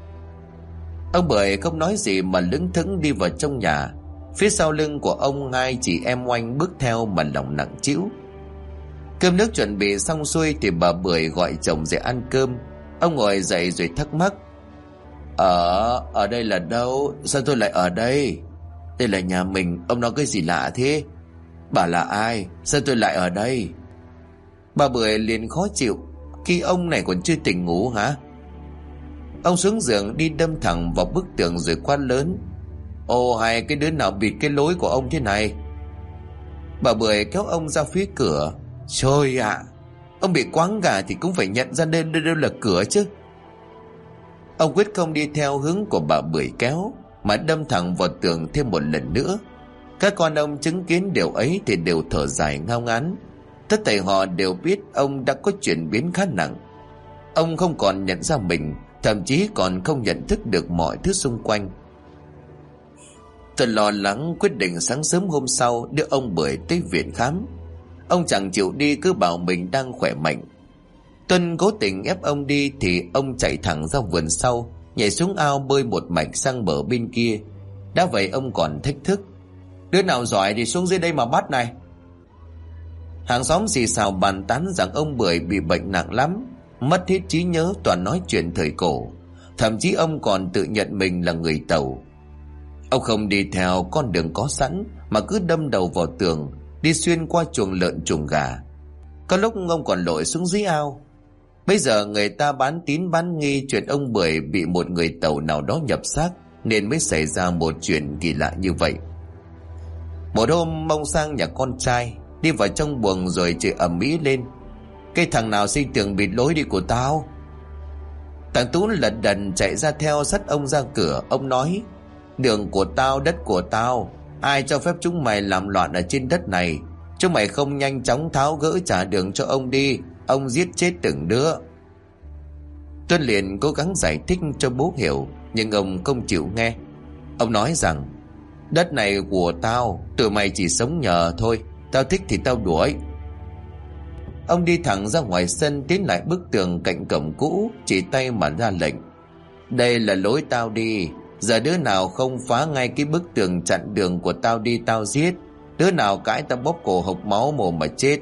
Ông Bưởi không nói gì mà lững thững đi vào trong nhà. Phía sau lưng của ông hai chị em Oanh bước theo mà lòng nặng trĩu. Cơm nước chuẩn bị xong xuôi thì bà Bưởi gọi chồng dậy ăn cơm. Ông ngồi dậy rồi thắc mắc. Ở đây là đâu? Sao tôi lại ở đây? Đây là nhà mình, ông nói cái gì lạ thế? Bà là ai? Sao tôi lại ở đây? Bà Bưởi liền khó chịu. Khi ông này còn chưa tỉnh ngủ hả? Ông xuống giường đi đâm thẳng vào bức tường rồi quát lớn. Ồ hay cái đứa nào bịt cái lối của ông thế này? Bà Bưởi kéo ông ra phía cửa. Trời ạ, ông bị quáng gà thì cũng phải nhận ra đây là cửa chứ. Ông quyết không đi theo hướng của bà Bưởi kéo mà đâm thẳng vào tường thêm một lần nữa. Các con ông chứng kiến điều ấy thì đều thở dài ngao ngán. Tất thảy họ đều biết ông đã có chuyển biến khá nặng. Ông không còn nhận ra mình thậm chí còn không nhận thức được mọi thứ xung quanh. Tôi lo lắng quyết định sáng sớm hôm sau đưa ông Bưởi tới viện khám. Ông chẳng chịu đi, cứ bảo mình đang khỏe mạnh. Tuân cố tình ép ông đi thì ông chạy thẳng ra vườn sau, nhảy xuống ao bơi một mạch sang bờ bên kia. Đã vậy ông còn thách thức: đứa nào giỏi thì xuống dưới đây mà bắt này. Hàng xóm xì xào bàn tán rằng ông Bưởi bị bệnh nặng lắm, mất hết trí nhớ, toàn nói chuyện thời cổ. Thậm chí ông còn tự nhận mình là người Tàu. Ông không đi theo con đường có sẵn mà cứ đâm đầu vào tường, đi xuyên qua chuồng lợn chuồng gà. Có lúc ông còn lội xuống dưới ao. Bây giờ người ta bán tín bán nghi chuyện ông Bưởi bị một người Tàu nào đó nhập xác, nên mới xảy ra một chuyện kỳ lạ như vậy. Một hôm ông sang nhà con trai, đi vào trong buồng rồi chửi ầm ĩ lên: cái thằng nào xây tường bịt lối đi của tao? Thằng Tú lật đần chạy ra theo dắt ông ra cửa. Ông nói: đường của tao, đất của tao, ai cho phép chúng mày làm loạn ở trên đất này? Chúng mày không nhanh chóng tháo gỡ trả đường cho ông đi, ông giết chết từng đứa. Tuân liền cố gắng giải thích cho bố hiểu, nhưng ông không chịu nghe. Ông nói rằng: đất này của tao, tụi mày chỉ sống nhờ thôi, tao thích thì tao đuổi. Ông đi thẳng ra ngoài sân, tiến lại bức tường cạnh cổng cũ, chỉ tay mà ra lệnh: đây là lối tao đi, giờ đứa nào không phá ngay cái bức tường chặn đường của tao đi tao giết, đứa nào cãi tao bóp cổ hộc máu mồm mà chết.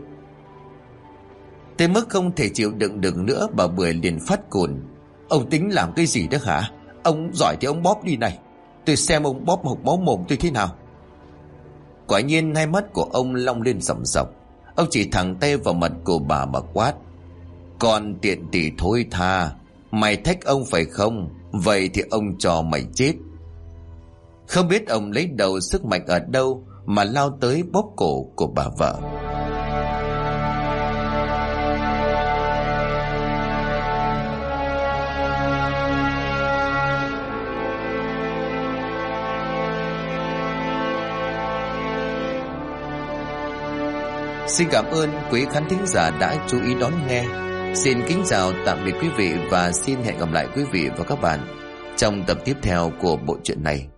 Tới mức không thể chịu đựng được nữa, bà Bưởi liền phát cồn: ông tính làm cái gì đó hả? Ông giỏi thì ông bóp đi này, tôi xem ông bóp hộc máu mồm tôi thế nào. Quả nhiên hai mắt của ông long lên sòng sọc. Ông chỉ thẳng tay vào mặt của bà mà quát: con tiện tỳ thối tha, mày thách ông phải không? Vậy thì ông cho mày chết. Không biết ông lấy đầu sức mạnh ở đâu mà lao tới bóp cổ của bà vợ. Xin cảm ơn quý khán thính giả đã chú ý đón nghe. Xin kính chào tạm biệt quý vị và xin hẹn gặp lại quý vị và các bạn trong tập tiếp theo của bộ truyện này.